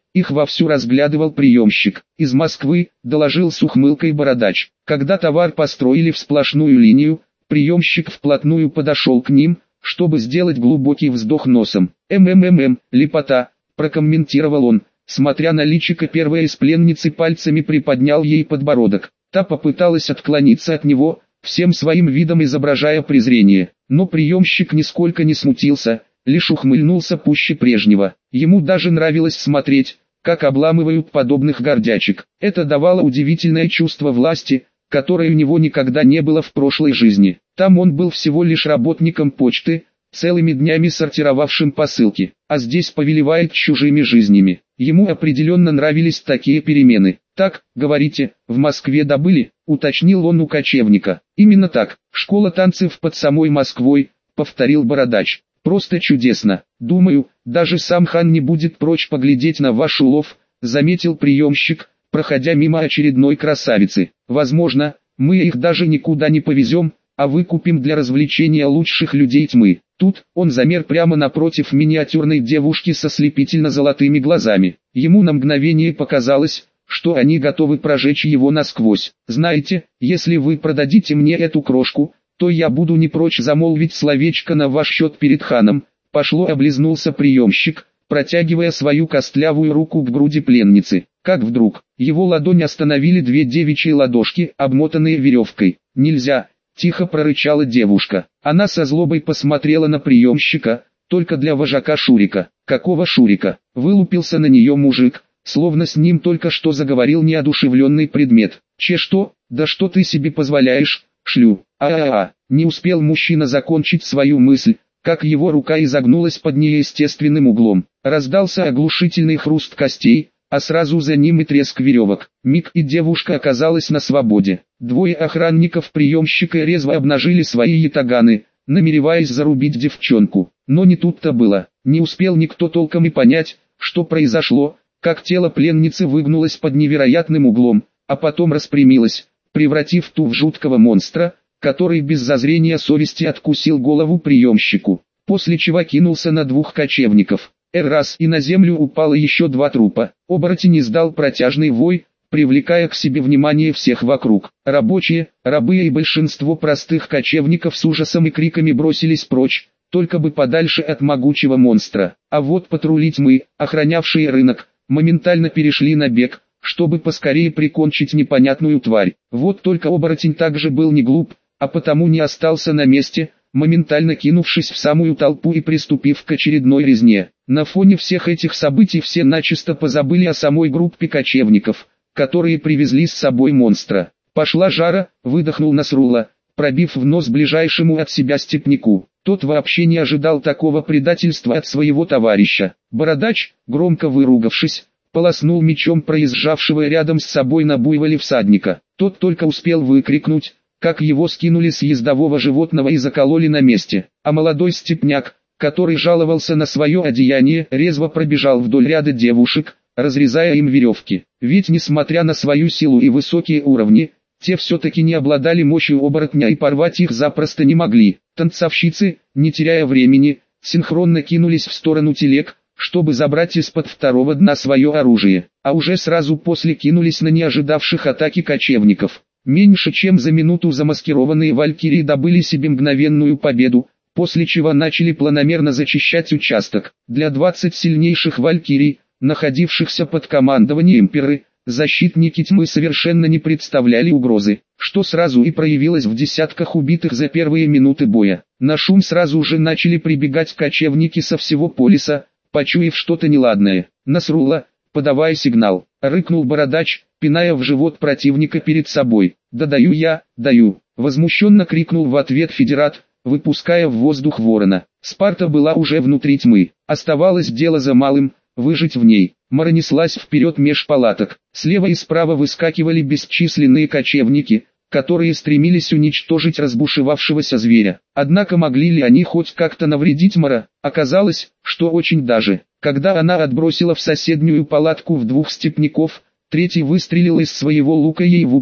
Их вовсю разглядывал приемщик. «Из Москвы», — доложил с ухмылкой бородач. Когда товар построили в сплошную линию, приемщик вплотную подошел к ним, чтобы сделать глубокий вздох носом. Лепота», — прокомментировал он, смотря на личико первой из пленницы, пальцами приподнял ей подбородок. Та попыталась отклониться от него, всем своим видом изображая презрение, но приемщик нисколько не смутился, лишь ухмыльнулся пуще прежнего. Ему даже нравилось смотреть, как обламывают подобных гордячек. Это давало удивительное чувство власти, которое у него никогда не было в прошлой жизни. Там он был всего лишь работником почты, целыми днями сортировавшим посылки, а здесь повелевает чужими жизнями. Ему определенно нравились такие перемены. «Так, говорите, в Москве добыли?» — уточнил он у кочевника. «Именно так, школа танцев под самой Москвой», — повторил бородач. «Просто чудесно. Думаю, даже сам хан не будет прочь поглядеть на ваш улов», — заметил приемщик, проходя мимо очередной красавицы. «Возможно, мы их даже никуда не повезем, а выкупим для развлечения лучших людей тьмы». Тут он замер прямо напротив миниатюрной девушки со слепительно-золотыми глазами. Ему на мгновение показалось, что они готовы прожечь его насквозь. «Знаете, если вы продадите мне эту крошку, то я буду не прочь замолвить словечко на ваш счет перед ханом». Пошло, облизнулся приемщик, протягивая свою костлявую руку к груди пленницы. Как вдруг, его ладонь остановили две девичьи ладошки, обмотанные веревкой. «Нельзя!» — тихо прорычала девушка. Она со злобой посмотрела на приемщика, только для вожака Шурика. «Какого Шурика?» — вылупился на нее мужик, словно с ним только что заговорил неодушевленный предмет. Что? Да что ты себе позволяешь, шлю?» Не успел мужчина закончить свою мысль, как его рука изогнулась под неестественным углом. Раздался оглушительный хруст костей, а сразу за ним и треск веревок. Миг, и девушка оказалась на свободе. Двое охранников приемщика резво обнажили свои ятаганы, намереваясь зарубить девчонку. Но не тут-то было. Не успел никто толком и понять, что произошло, как тело пленницы выгнулось под невероятным углом, а потом распрямилось, превратив ту в жуткого монстра, который без зазрения совести откусил голову приемщику, после чего кинулся на двух кочевников. Раз, и на землю упало еще два трупа. Оборотень издал протяжный вой, привлекая к себе внимание всех вокруг. Рабочие, рабы и большинство простых кочевников с ужасом и криками бросились прочь, только бы подальше от могучего монстра. А вот патрули тьмы, охранявшие рынок, моментально перешли на бег, чтобы поскорее прикончить непонятную тварь. Вот только оборотень также был не глуп, а потому не остался на месте, моментально кинувшись в самую толпу и приступив к очередной резне. На фоне всех этих событий все начисто позабыли о самой группе кочевников, которые привезли с собой монстра. «Пошла жара», — выдохнул Насрулла, пробив в нос ближайшему от себя степняку. Тот вообще не ожидал такого предательства от своего товарища. Бородач, громко выругавшись, полоснул мечом проезжавшего рядом с собой на буйволе всадника. Тот только успел выкрикнуть, как его скинули с ездового животного и закололи на месте. А молодой степняк, который жаловался на свое одеяние, резво пробежал вдоль ряда девушек, разрезая им веревки. Ведь несмотря на свою силу и высокие уровни, те все-таки не обладали мощью оборотня и порвать их запросто не могли. Танцовщицы, не теряя времени, синхронно кинулись в сторону телег, чтобы забрать из-под второго дна свое оружие, а уже сразу после кинулись на неожидавших атаки кочевников. Меньше чем за минуту замаскированные валькирии добыли себе мгновенную победу, после чего начали планомерно зачищать участок. Для 20 сильнейших валькирий, находившихся под командованием Перы, защитники тьмы совершенно не представляли угрозы, что сразу и проявилось в десятках убитых за первые минуты боя. На шум сразу же начали прибегать кочевники со всего полиса, почуяв что-то неладное. «Насрулла, подавай сигнал», — рыкнул бородач, пиная в живот противника перед собой. «Да даю я, даю», — возмущенно крикнул в ответ Федерат, выпуская в воздух ворона. Спарта была уже внутри тьмы, оставалось дело за малым — выжить в ней. Мара неслась вперед меж палаток, слева и справа выскакивали бесчисленные кочевники, которые стремились уничтожить разбушевавшегося зверя. Однако могли ли они хоть как-то навредить Мара? Оказалось, что очень даже. Когда она отбросила в соседнюю палатку в двух степняков, третий выстрелил из своего лука ей в упор.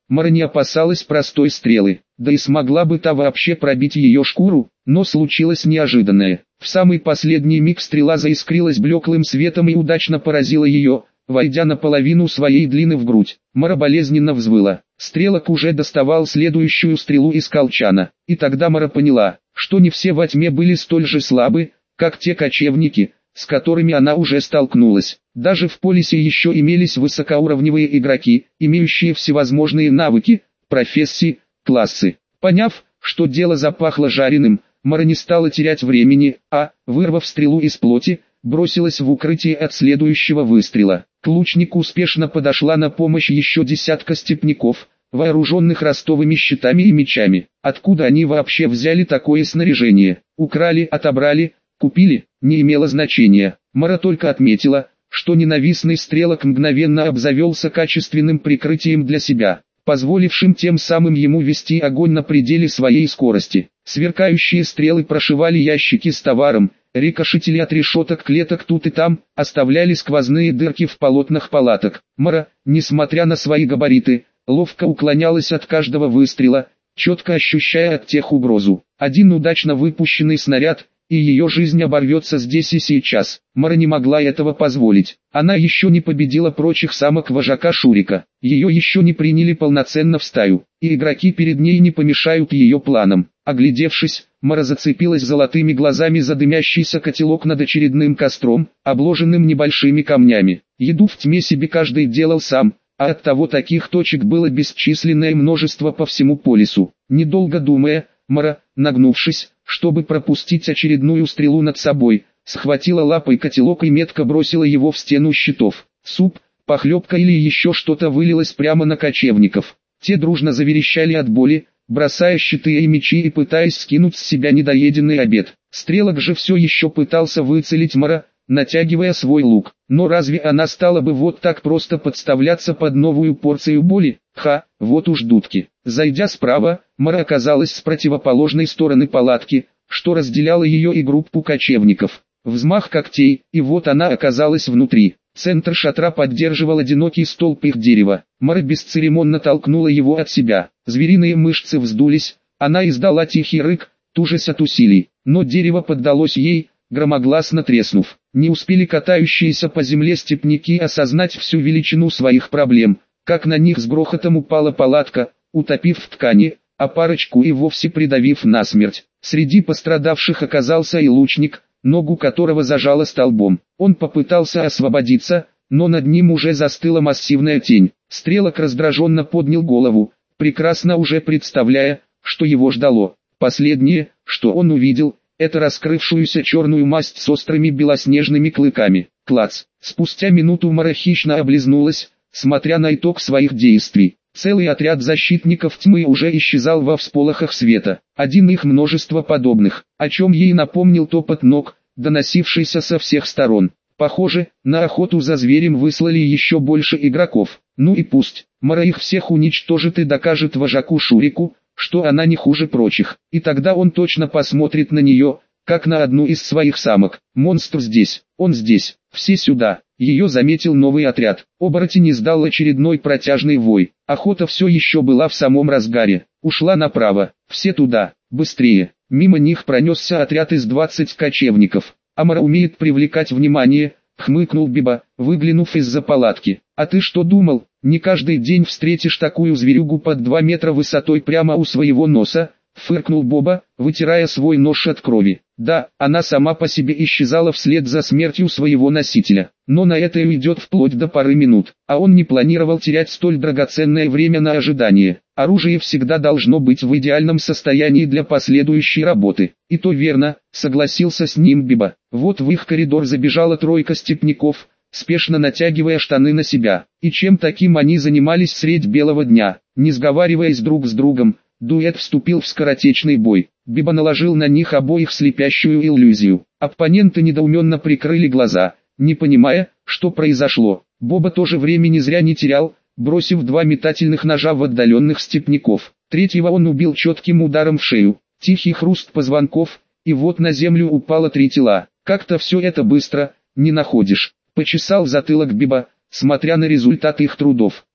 Мара не опасалась простой стрелы, да и смогла бы та вообще пробить ее шкуру, но случилось неожиданное. В самый последний миг стрела заискрилась блеклым светом и удачно поразила ее, войдя наполовину своей длины в грудь. Мара болезненно взвыла. Стрелок уже доставал следующую стрелу из колчана, и тогда Мара поняла, что не все во тьме были столь же слабы, как те кочевники, с которыми она уже столкнулась. Даже в полисе еще имелись высокоуровневые игроки, имеющие всевозможные навыки, профессии, классы. Поняв, что дело запахло жареным, Мара не стала терять времени, а, вырвав стрелу из плоти, бросилась в укрытие от следующего выстрела. К лучнику успешно подошла на помощь еще десятка степняков, вооруженных ростовыми щитами и мечами. Откуда они вообще взяли такое снаряжение? Украли, отобрали, купили, не имело значения. Мара только отметила, что ненавистный стрелок мгновенно обзавелся качественным прикрытием для себя, позволившим тем самым ему вести огонь на пределе своей скорости. Сверкающие стрелы прошивали ящики с товаром, рикошетили от решеток клеток тут и там, оставляли сквозные дырки в полотнах палаток. Мара, несмотря на свои габариты, ловко уклонялась от каждого выстрела, четко ощущая от тех угрозу. Один удачно выпущенный снаряд, и ее жизнь оборвется здесь и сейчас. Мара не могла этого позволить. Она еще не победила прочих самок вожака Шурика. Ее еще не приняли полноценно в стаю, и игроки перед ней не помешают ее планам. Оглядевшись, Мара зацепилась золотыми глазами за дымящийся котелок над очередным костром, обложенным небольшими камнями. Еду в тьме себе каждый делал сам, а оттого таких точек было бесчисленное множество по всему полису. Недолго думая, Мара, нагнувшись, чтобы пропустить очередную стрелу над собой, схватила лапой котелок и метко бросила его в стену щитов. Суп, похлебка или еще что-то вылилось прямо на кочевников. Те дружно заверещали от боли, бросая щиты и мечи и пытаясь скинуть с себя недоеденный обед. Стрелок же все еще пытался выцелить Мара, натягивая свой лук. Но разве она стала бы вот так просто подставляться под новую порцию боли? Ха, вот уж дудки. Зайдя справа, Мара оказалась с противоположной стороны палатки, что разделяло ее и группу кочевников. Взмах когтей, и вот она оказалась внутри. Центр шатра поддерживал одинокий столб их дерева. Мара бесцеремонно толкнула его от себя. Звериные мышцы вздулись, она издала тихий рык, тужась от усилий. Но дерево поддалось ей, громогласно треснув. Не успели катающиеся по земле степняки осознать всю величину своих проблем, как на них с грохотом упала палатка, утопив в ткани, а парочку и вовсе придавив насмерть. Среди пострадавших оказался и лучник, ногу которого зажало столбом. Он попытался освободиться, но над ним уже застыла массивная тень. Стрелок раздраженно поднял голову, прекрасно уже представляя, что его ждало. Последнее, что он увидел, это раскрывшуюся черную масть с острыми белоснежными клыками. Клац! Спустя минуту Мара хищно облизнулась, смотря на итог своих действий. Целый отряд защитников тьмы уже исчезал во всполохах света. Один их множество подобных, о чем ей напомнил топот ног, доносившийся со всех сторон. Похоже, на охоту за зверем выслали еще больше игроков. Ну и пусть, Мара их всех уничтожит и докажет вожаку Шурику, что она не хуже прочих. И тогда он точно посмотрит на нее, как на одну из своих самок. Монстр здесь, он здесь, все сюда. Ее заметил новый отряд. Оборотень издал очередной протяжный вой. Охота все еще была в самом разгаре. Ушла направо. Все туда, быстрее. Мимо них пронесся отряд из 20 кочевников. Мара умеет привлекать внимание, хмыкнул Биба, выглянув из-за палатки. А ты что думал, не каждый день встретишь такую зверюгу под 2 метра высотой прямо у своего носа? Фыркнул Боба, вытирая свой нож от крови. Да, она сама по себе исчезала вслед за смертью своего носителя, но на это уйдет вплоть до пары минут, а он не планировал терять столь драгоценное время на ожидание. Оружие всегда должно быть в идеальном состоянии для последующей работы. И то верно, согласился с ним Биба. Вот в их коридор забежала тройка степняков, спешно натягивая штаны на себя. И чем таким они занимались средь белого дня, не сговариваясь друг с другом, дуэт вступил в скоротечный бой. Биба наложил на них обоих слепящую иллюзию. Оппоненты недоуменно прикрыли глаза, не понимая, что произошло. Боба тоже времени зря не терял, бросив 2 метательных ножа в отдаленных степняков. Третьего он убил четким ударом в шею. Тихий хруст позвонков, и вот на землю упало 3 тела. Как-то все это быстро, не находишь? Почесал затылок Биба, смотря на результат их трудов.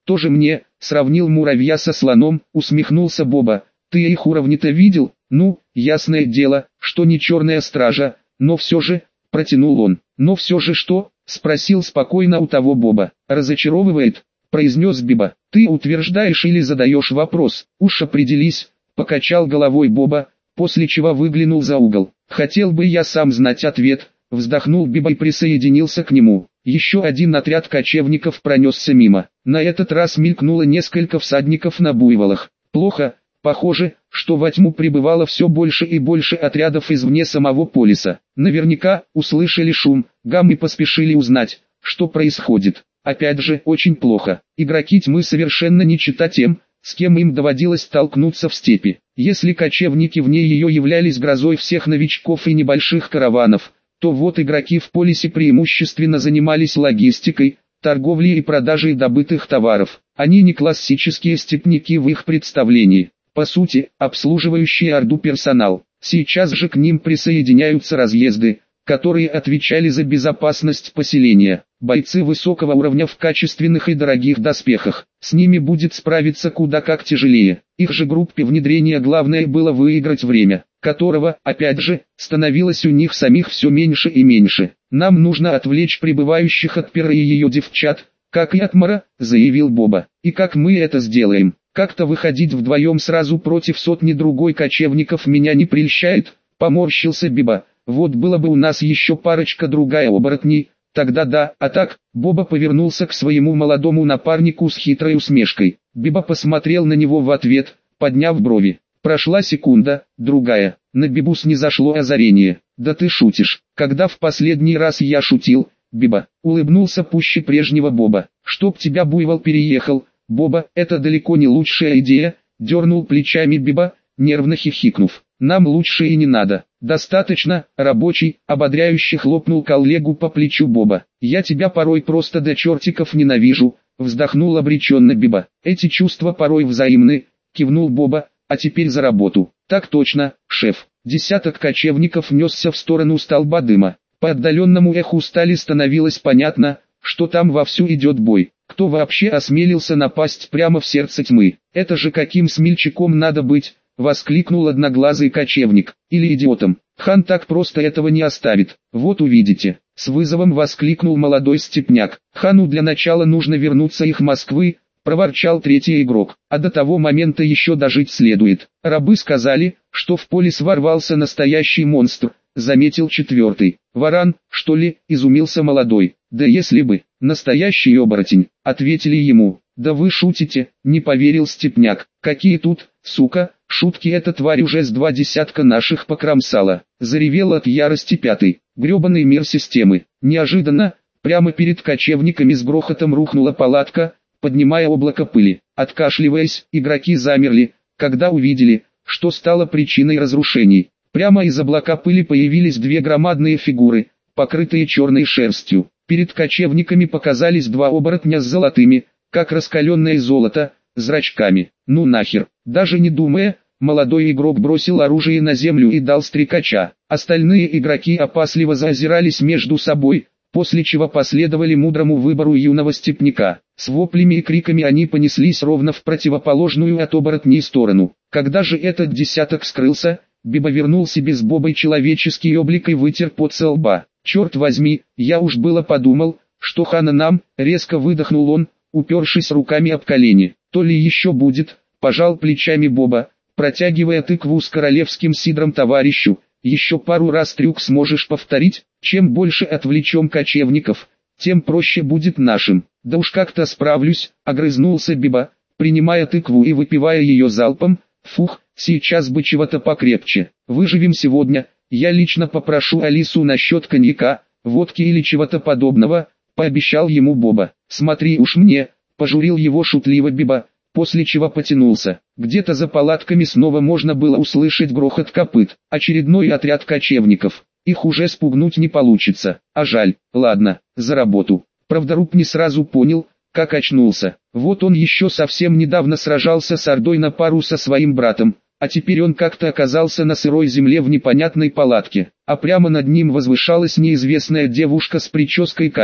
тоже мне, сравнил муравья со слоном, усмехнулся Боба. Ты их уровни-то видел? Ну, ясное дело, что не черная стража, но все же, протянул он. Но все же что? Спросил спокойно у того Боба. Разочаровывает? Произнес Биба. Ты утверждаешь или задаешь вопрос? Уж определись, покачал головой Боба, после чего выглянул за угол. Хотел бы я сам знать ответ, вздохнул Биба и присоединился к нему. Еще один отряд кочевников пронесся мимо. На этот раз мелькнуло несколько всадников на буйволах. Плохо, похоже, что во тьму прибывало все больше и больше отрядов извне самого полиса. Наверняка услышали шум, гам и поспешили узнать, что происходит. Опять же, очень плохо. Игроки тьмы совершенно не чета тем, с кем им доводилось столкнуться в степи. Если кочевники вне ее являлись грозой всех новичков и небольших караванов, то вот игроки в полисе преимущественно занимались логистикой, торговлей и продажей добытых товаров. Они не классические степняки в их представлении, по сути, обслуживающие орду персонал. Сейчас же к ним присоединяются разъезды, которые отвечали за безопасность поселения. Бойцы высокого уровня в качественных и дорогих доспехах. С ними будет справиться куда как тяжелее. Их же группе внедрения главное было выиграть время, которого, опять же, становилось у них самих все меньше и меньше. Нам нужно отвлечь прибывающих от Перы и ее девчат, как и от Мара, заявил Боба. И как мы это сделаем? Как-то выходить вдвоем сразу против сотни другой кочевников меня не прельщает, поморщился Биба. Вот было бы у нас еще парочка другая оборотней, тогда да, а так, Боба повернулся к своему молодому напарнику с хитрой усмешкой. Биба посмотрел на него в ответ, подняв брови. Прошла секунда, другая, на Бибу снизошло озарение. Да ты шутишь, когда в последний раз я шутил, Биба, улыбнулся пуще прежнего Боба. Чтоб тебя буйвол переехал, Боба, это далеко не лучшая идея, дернул плечами Биба, нервно хихикнув. Нам лучше и не надо. Достаточно, рабочий, ободряюще хлопнул коллегу по плечу Боба. Я тебя порой просто до чертиков ненавижу, вздохнул обреченно Биба. Эти чувства порой взаимны, кивнул Боба, а теперь за работу. Так точно, шеф. Десяток кочевников несся в сторону столба дыма. По отдаленному эху стали становилось понятно, что там вовсю идет бой. Кто вообще осмелился напасть прямо в сердце тьмы? Это же каким смельчаком надо быть! Воскликнул одноглазый кочевник. Или идиотом. Хан так просто этого не оставит. Вот увидите. С вызовом воскликнул молодой степняк. Хану для начала нужно вернуться их Москвы, проворчал третий игрок. А до того момента еще дожить следует. Рабы сказали, что в полис ворвался настоящий монстр, заметил четвертый. Варан, что ли, изумился молодой. Да если бы, настоящий оборотень, ответили ему. Да вы шутите, не поверил степняк. Какие тут, сука, шутки, эта тварь уже с 2 десятка наших покромсала. Заревел от ярости пятый. Гребаный мир системы. Неожиданно, прямо перед кочевниками с грохотом рухнула палатка, поднимая облако пыли. Откашливаясь, игроки замерли, когда увидели, что стало причиной разрушений. Прямо из облака пыли появились две громадные фигуры, покрытые черной шерстью. Перед кочевниками показались два оборотня с золотыми, как раскаленное золото, зрачками. Ну нахер, даже не думая, молодой игрок бросил оружие на землю и дал стрекача. Остальные игроки опасливо заозирались между собой, после чего последовали мудрому выбору юного степняка. С воплями и криками они понеслись ровно в противоположную от оборотней сторону. Когда же этот десяток скрылся, Биба вернул себе с Бобой человеческий облик и вытер пот со лба. «Черт возьми, я уж было подумал, что хана нам», резко выдохнул он, упершись руками об колени. «То ли еще будет», пожал плечами Боба, протягивая тыкву с королевским сидром товарищу. «Еще пару раз трюк сможешь повторить? Чем больше отвлечем кочевников, тем проще будет нашим». «Да уж как-то справлюсь», огрызнулся Биба, принимая тыкву и выпивая ее залпом. «Фух, сейчас бы чего-то покрепче. Выживем сегодня, я лично попрошу Алису насчет коньяка, водки или чего-то подобного», пообещал ему Боба. «Смотри уж мне», пожурил его шутливо Биба, после чего потянулся. Где-то за палатками снова можно было услышать грохот копыт. Очередной отряд кочевников. Их уже спугнуть не получится. А жаль. Ладно, за работу. Правдоруб не сразу понял, как очнулся. Вот он еще совсем недавно сражался с ордой на пару со своим братом, а теперь он как-то оказался на сырой земле в непонятной палатке, а прямо над ним возвышалась неизвестная девушка с прической каре,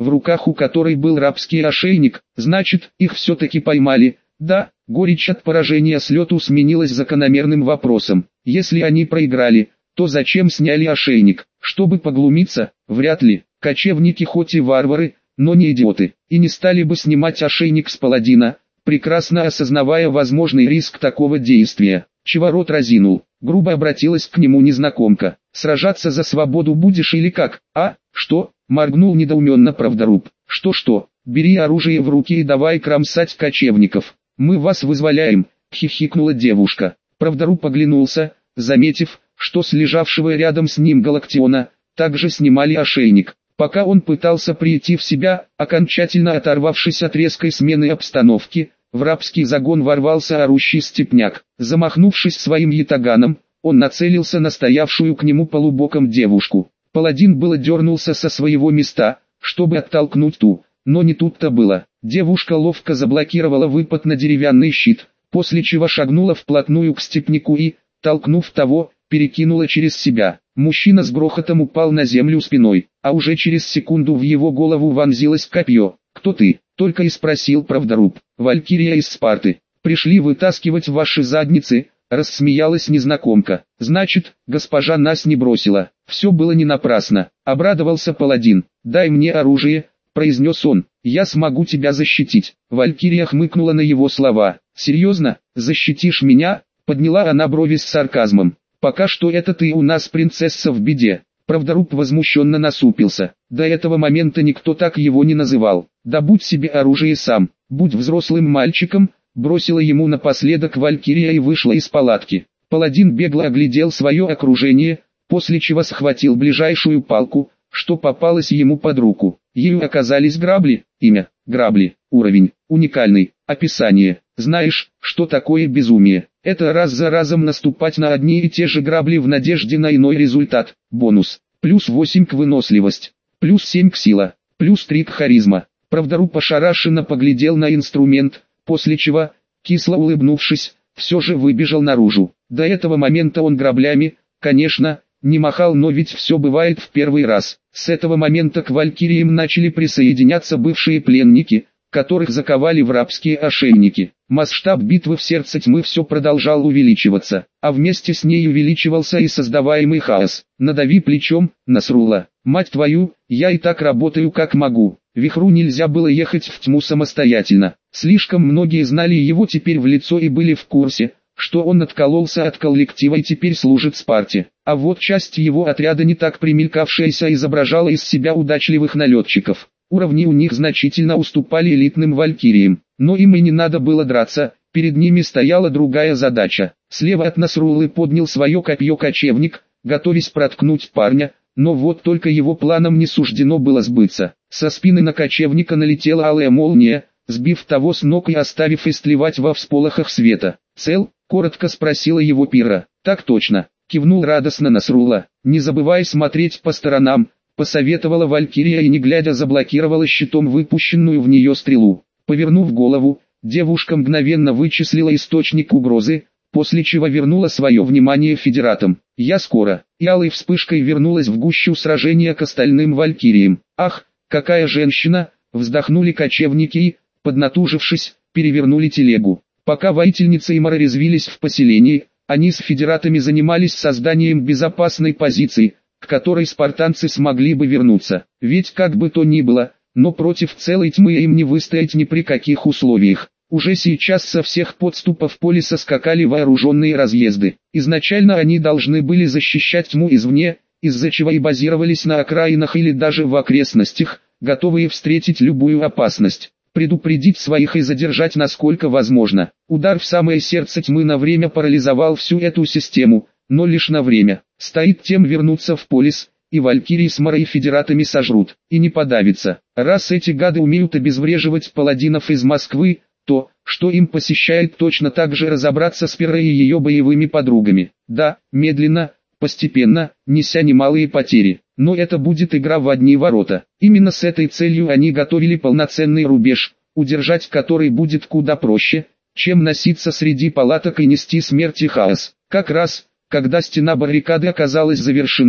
в руках у которой был рабский ошейник, значит, их все-таки поймали. Да, горечь от поражения с лету сменилась закономерным вопросом. Если они проиграли, то зачем сняли ошейник? Чтобы поглумиться? Вряд ли. Кочевники хоть и варвары, но не идиоты, и не стали бы снимать ошейник с паладина, прекрасно осознавая возможный риск такого действия. Чего разинул, грубо обратилась к нему незнакомка. «Сражаться за свободу будешь или как?» «А, что?» — моргнул недоуменно правдоруб. «Что-что? Бери оружие в руки и давай кромсать кочевников. Мы вас вызволяем», — хихикнула девушка. Правдоруб оглянулся, заметив, что с лежавшего рядом с ним Галактиона также снимали ошейник. Пока он пытался прийти в себя, окончательно оторвавшись от резкой смены обстановки, в рабский загон ворвался орущий степняк. Замахнувшись своим ятаганом, он нацелился на стоявшую к нему полубоком девушку. Паладин было дернулся со своего места, чтобы оттолкнуть ту, но не тут-то было. Девушка ловко заблокировала выпад на деревянный щит, после чего шагнула вплотную к степняку и, толкнув того, перекинула через себя. Мужчина с грохотом упал на землю спиной, а уже через секунду в его голову вонзилось копье. «Кто ты?» — только и спросил правдоруб. «Валькирия из Спарты. Пришли вытаскивать ваши задницы», — рассмеялась незнакомка. «Значит, госпожа нас не бросила. Все было не напрасно», — обрадовался паладин. «Дай мне оружие», — произнес он. «Я смогу тебя защитить». Валькирия хмыкнула на его слова. «Серьезно? Защитишь меня?» — подняла она брови с сарказмом. «Пока что это ты у нас принцесса в беде». Правдоруб возмущенно насупился. До этого момента никто так его не называл. «Добудь себе оружие сам, будь взрослым мальчиком», бросила ему напоследок Валькирия и вышла из палатки. Паладин бегло оглядел свое окружение, после чего схватил ближайшую палку, что попалось ему под руку. Ею оказались грабли. Имя: грабли. Уровень: уникальный. Описание: знаешь, что такое безумие? Это раз за разом наступать на одни и те же грабли в надежде на иной результат. Бонус: +8 к выносливость, +7 к сила, +3 к харизма. Правдоруб ошарашенно поглядел на инструмент, после чего, кисло улыбнувшись, все же выбежал наружу. До этого момента он граблями, конечно, не махал, но ведь все бывает в первый раз. С этого момента к валькириям начали присоединяться бывшие пленники, которых заковали в рабские ошейники. Масштаб битвы в сердце тьмы все продолжал увеличиваться, а вместе с ней увеличивался и создаваемый хаос. «Надави плечом, Насрула, мать твою, я и так работаю как могу». Вихру нельзя было ехать в тьму самостоятельно. Слишком многие знали его теперь в лицо и были в курсе, что он откололся от коллектива и теперь служит Спарте. А вот часть его отряда, не так примелькавшаяся, изображала из себя удачливых налетчиков. Уровни у них значительно уступали элитным валькириям, но им и не надо было драться, перед ними стояла другая задача. Слева от Насруллы поднял свое копье кочевник, готовясь проткнуть парня, но вот только его планам не суждено было сбыться. Со спины на кочевника налетела алая молния, сбив того с ног и оставив истлевать во всполохах света. «Цел?» — коротко спросила его пира. «Так точно», — кивнул радостно Насрулла. «Не забывай смотреть по сторонам», — посоветовала Валькирия и не глядя заблокировала щитом выпущенную в нее стрелу. Повернув голову, девушка мгновенно вычислила источник угрозы, после чего вернула свое внимание федератам. «Я скоро», и алой вспышкой вернулась в гущу сражения к остальным валькириям. «Ах, какая женщина!» — вздохнули кочевники и, поднатужившись, перевернули телегу. Пока воительницы и моры резвились в поселении, они с федератами занимались созданием безопасной позиции, к которой спартанцы смогли бы вернуться. Ведь как бы то ни было, но против целой тьмы им не выстоять ни при каких условиях. Уже сейчас со всех подступов полиса скакали вооруженные разъезды. Изначально они должны были защищать тьму извне, из-за чего и базировались на окраинах или даже в окрестностях, готовые встретить любую опасность, предупредить своих и задержать насколько возможно. Удар в самое сердце тьмы на время парализовал всю эту систему, но лишь на время. Стоит тем вернуться в полис, и валькирии с Марой и федератами сожрут, и не подавится. Раз эти гады умеют обезвреживать паладинов из Москвы, то, что им посещает, точно так же разобраться с Перой и ее боевыми подругами. Да, медленно, постепенно, неся немалые потери. Но это будет игра в одни ворота. Именно с этой целью они готовили полноценный рубеж, удержать который будет куда проще, чем носиться среди палаток и нести смерть и хаос. Как раз, когда стена баррикады оказалась завершена,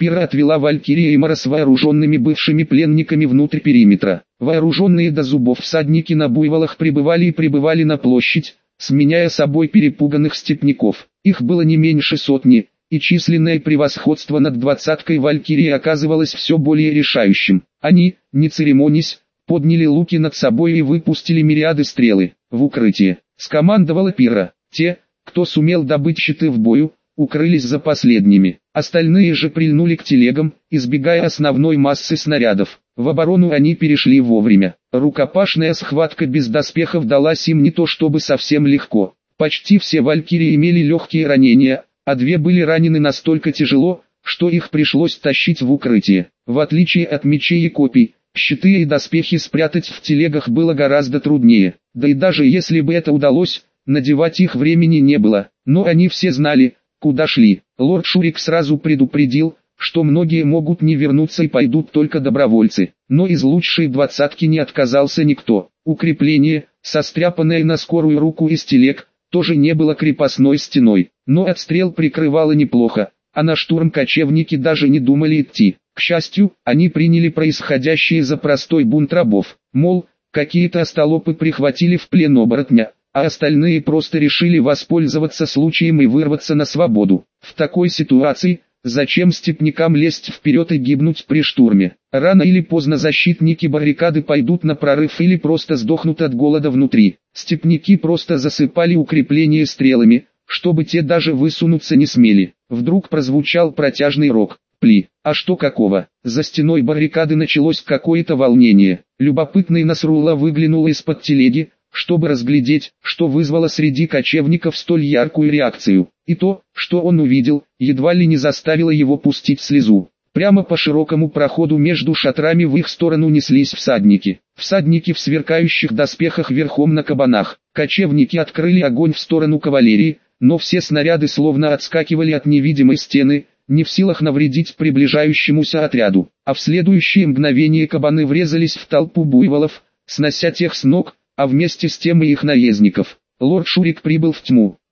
Пира отвела Валькирия Эмора с вооруженными бывшими пленниками внутрь периметра. Вооруженные до зубов всадники на буйволах прибывали на площадь, сменяя собой перепуганных степняков. Их было не меньше сотни, и численное превосходство над двадцаткой Валькирии оказывалось все более решающим. Они, не церемонясь, подняли луки над собой и выпустили мириады стрелы. В укрытие скомандовала Пира. Те, кто сумел добыть щиты в бою, укрылись за последними. Остальные же прильнули к телегам, избегая основной массы снарядов. В оборону они перешли вовремя. Рукопашная схватка без доспехов далась им не то чтобы совсем легко. Почти все валькирии имели легкие ранения, а две были ранены настолько тяжело, что их пришлось тащить в укрытие. В отличие от мечей и копий, щиты и доспехи спрятать в телегах было гораздо труднее. Да и даже если бы это удалось, надевать их времени не было. Но они все знали, куда шли. Лорд Шурик сразу предупредил, что многие могут не вернуться и пойдут только добровольцы. Но из лучшей двадцатки не отказался никто. Укрепление, состряпанное на скорую руку из телег, тоже не было крепостной стеной. Но отстрел прикрывало неплохо, а на штурм кочевники даже не думали идти. К счастью, они приняли происходящее за простой бунт рабов. Мол, какие-то остолопы прихватили в плен оборотня, а остальные просто решили воспользоваться случаем и вырваться на свободу. В такой ситуации, зачем степнякам лезть вперед и гибнуть при штурме? Рано или поздно защитники баррикады пойдут на прорыв или просто сдохнут от голода внутри. Степняки просто засыпали укрепления стрелами, чтобы те даже высунуться не смели. Вдруг прозвучал протяжный рог. Пли. А что какого? За стеной баррикады началось какое-то волнение. Любопытный Насрулла выглянул из-под телеги, чтобы разглядеть, что вызвало среди кочевников столь яркую реакцию. И то, что он увидел, едва ли не заставило его пустить слезу. Прямо по широкому проходу между шатрами в их сторону неслись всадники. Всадники в сверкающих доспехах верхом на кабанах. Кочевники открыли огонь в сторону кавалерии, но все снаряды словно отскакивали от невидимой стены, не в силах навредить приближающемуся отряду. А в следующее мгновение кабаны врезались в толпу буйволов, снося тех с ног, а вместе с тем и их наездников. Лорд Шурик прибыл в тьму.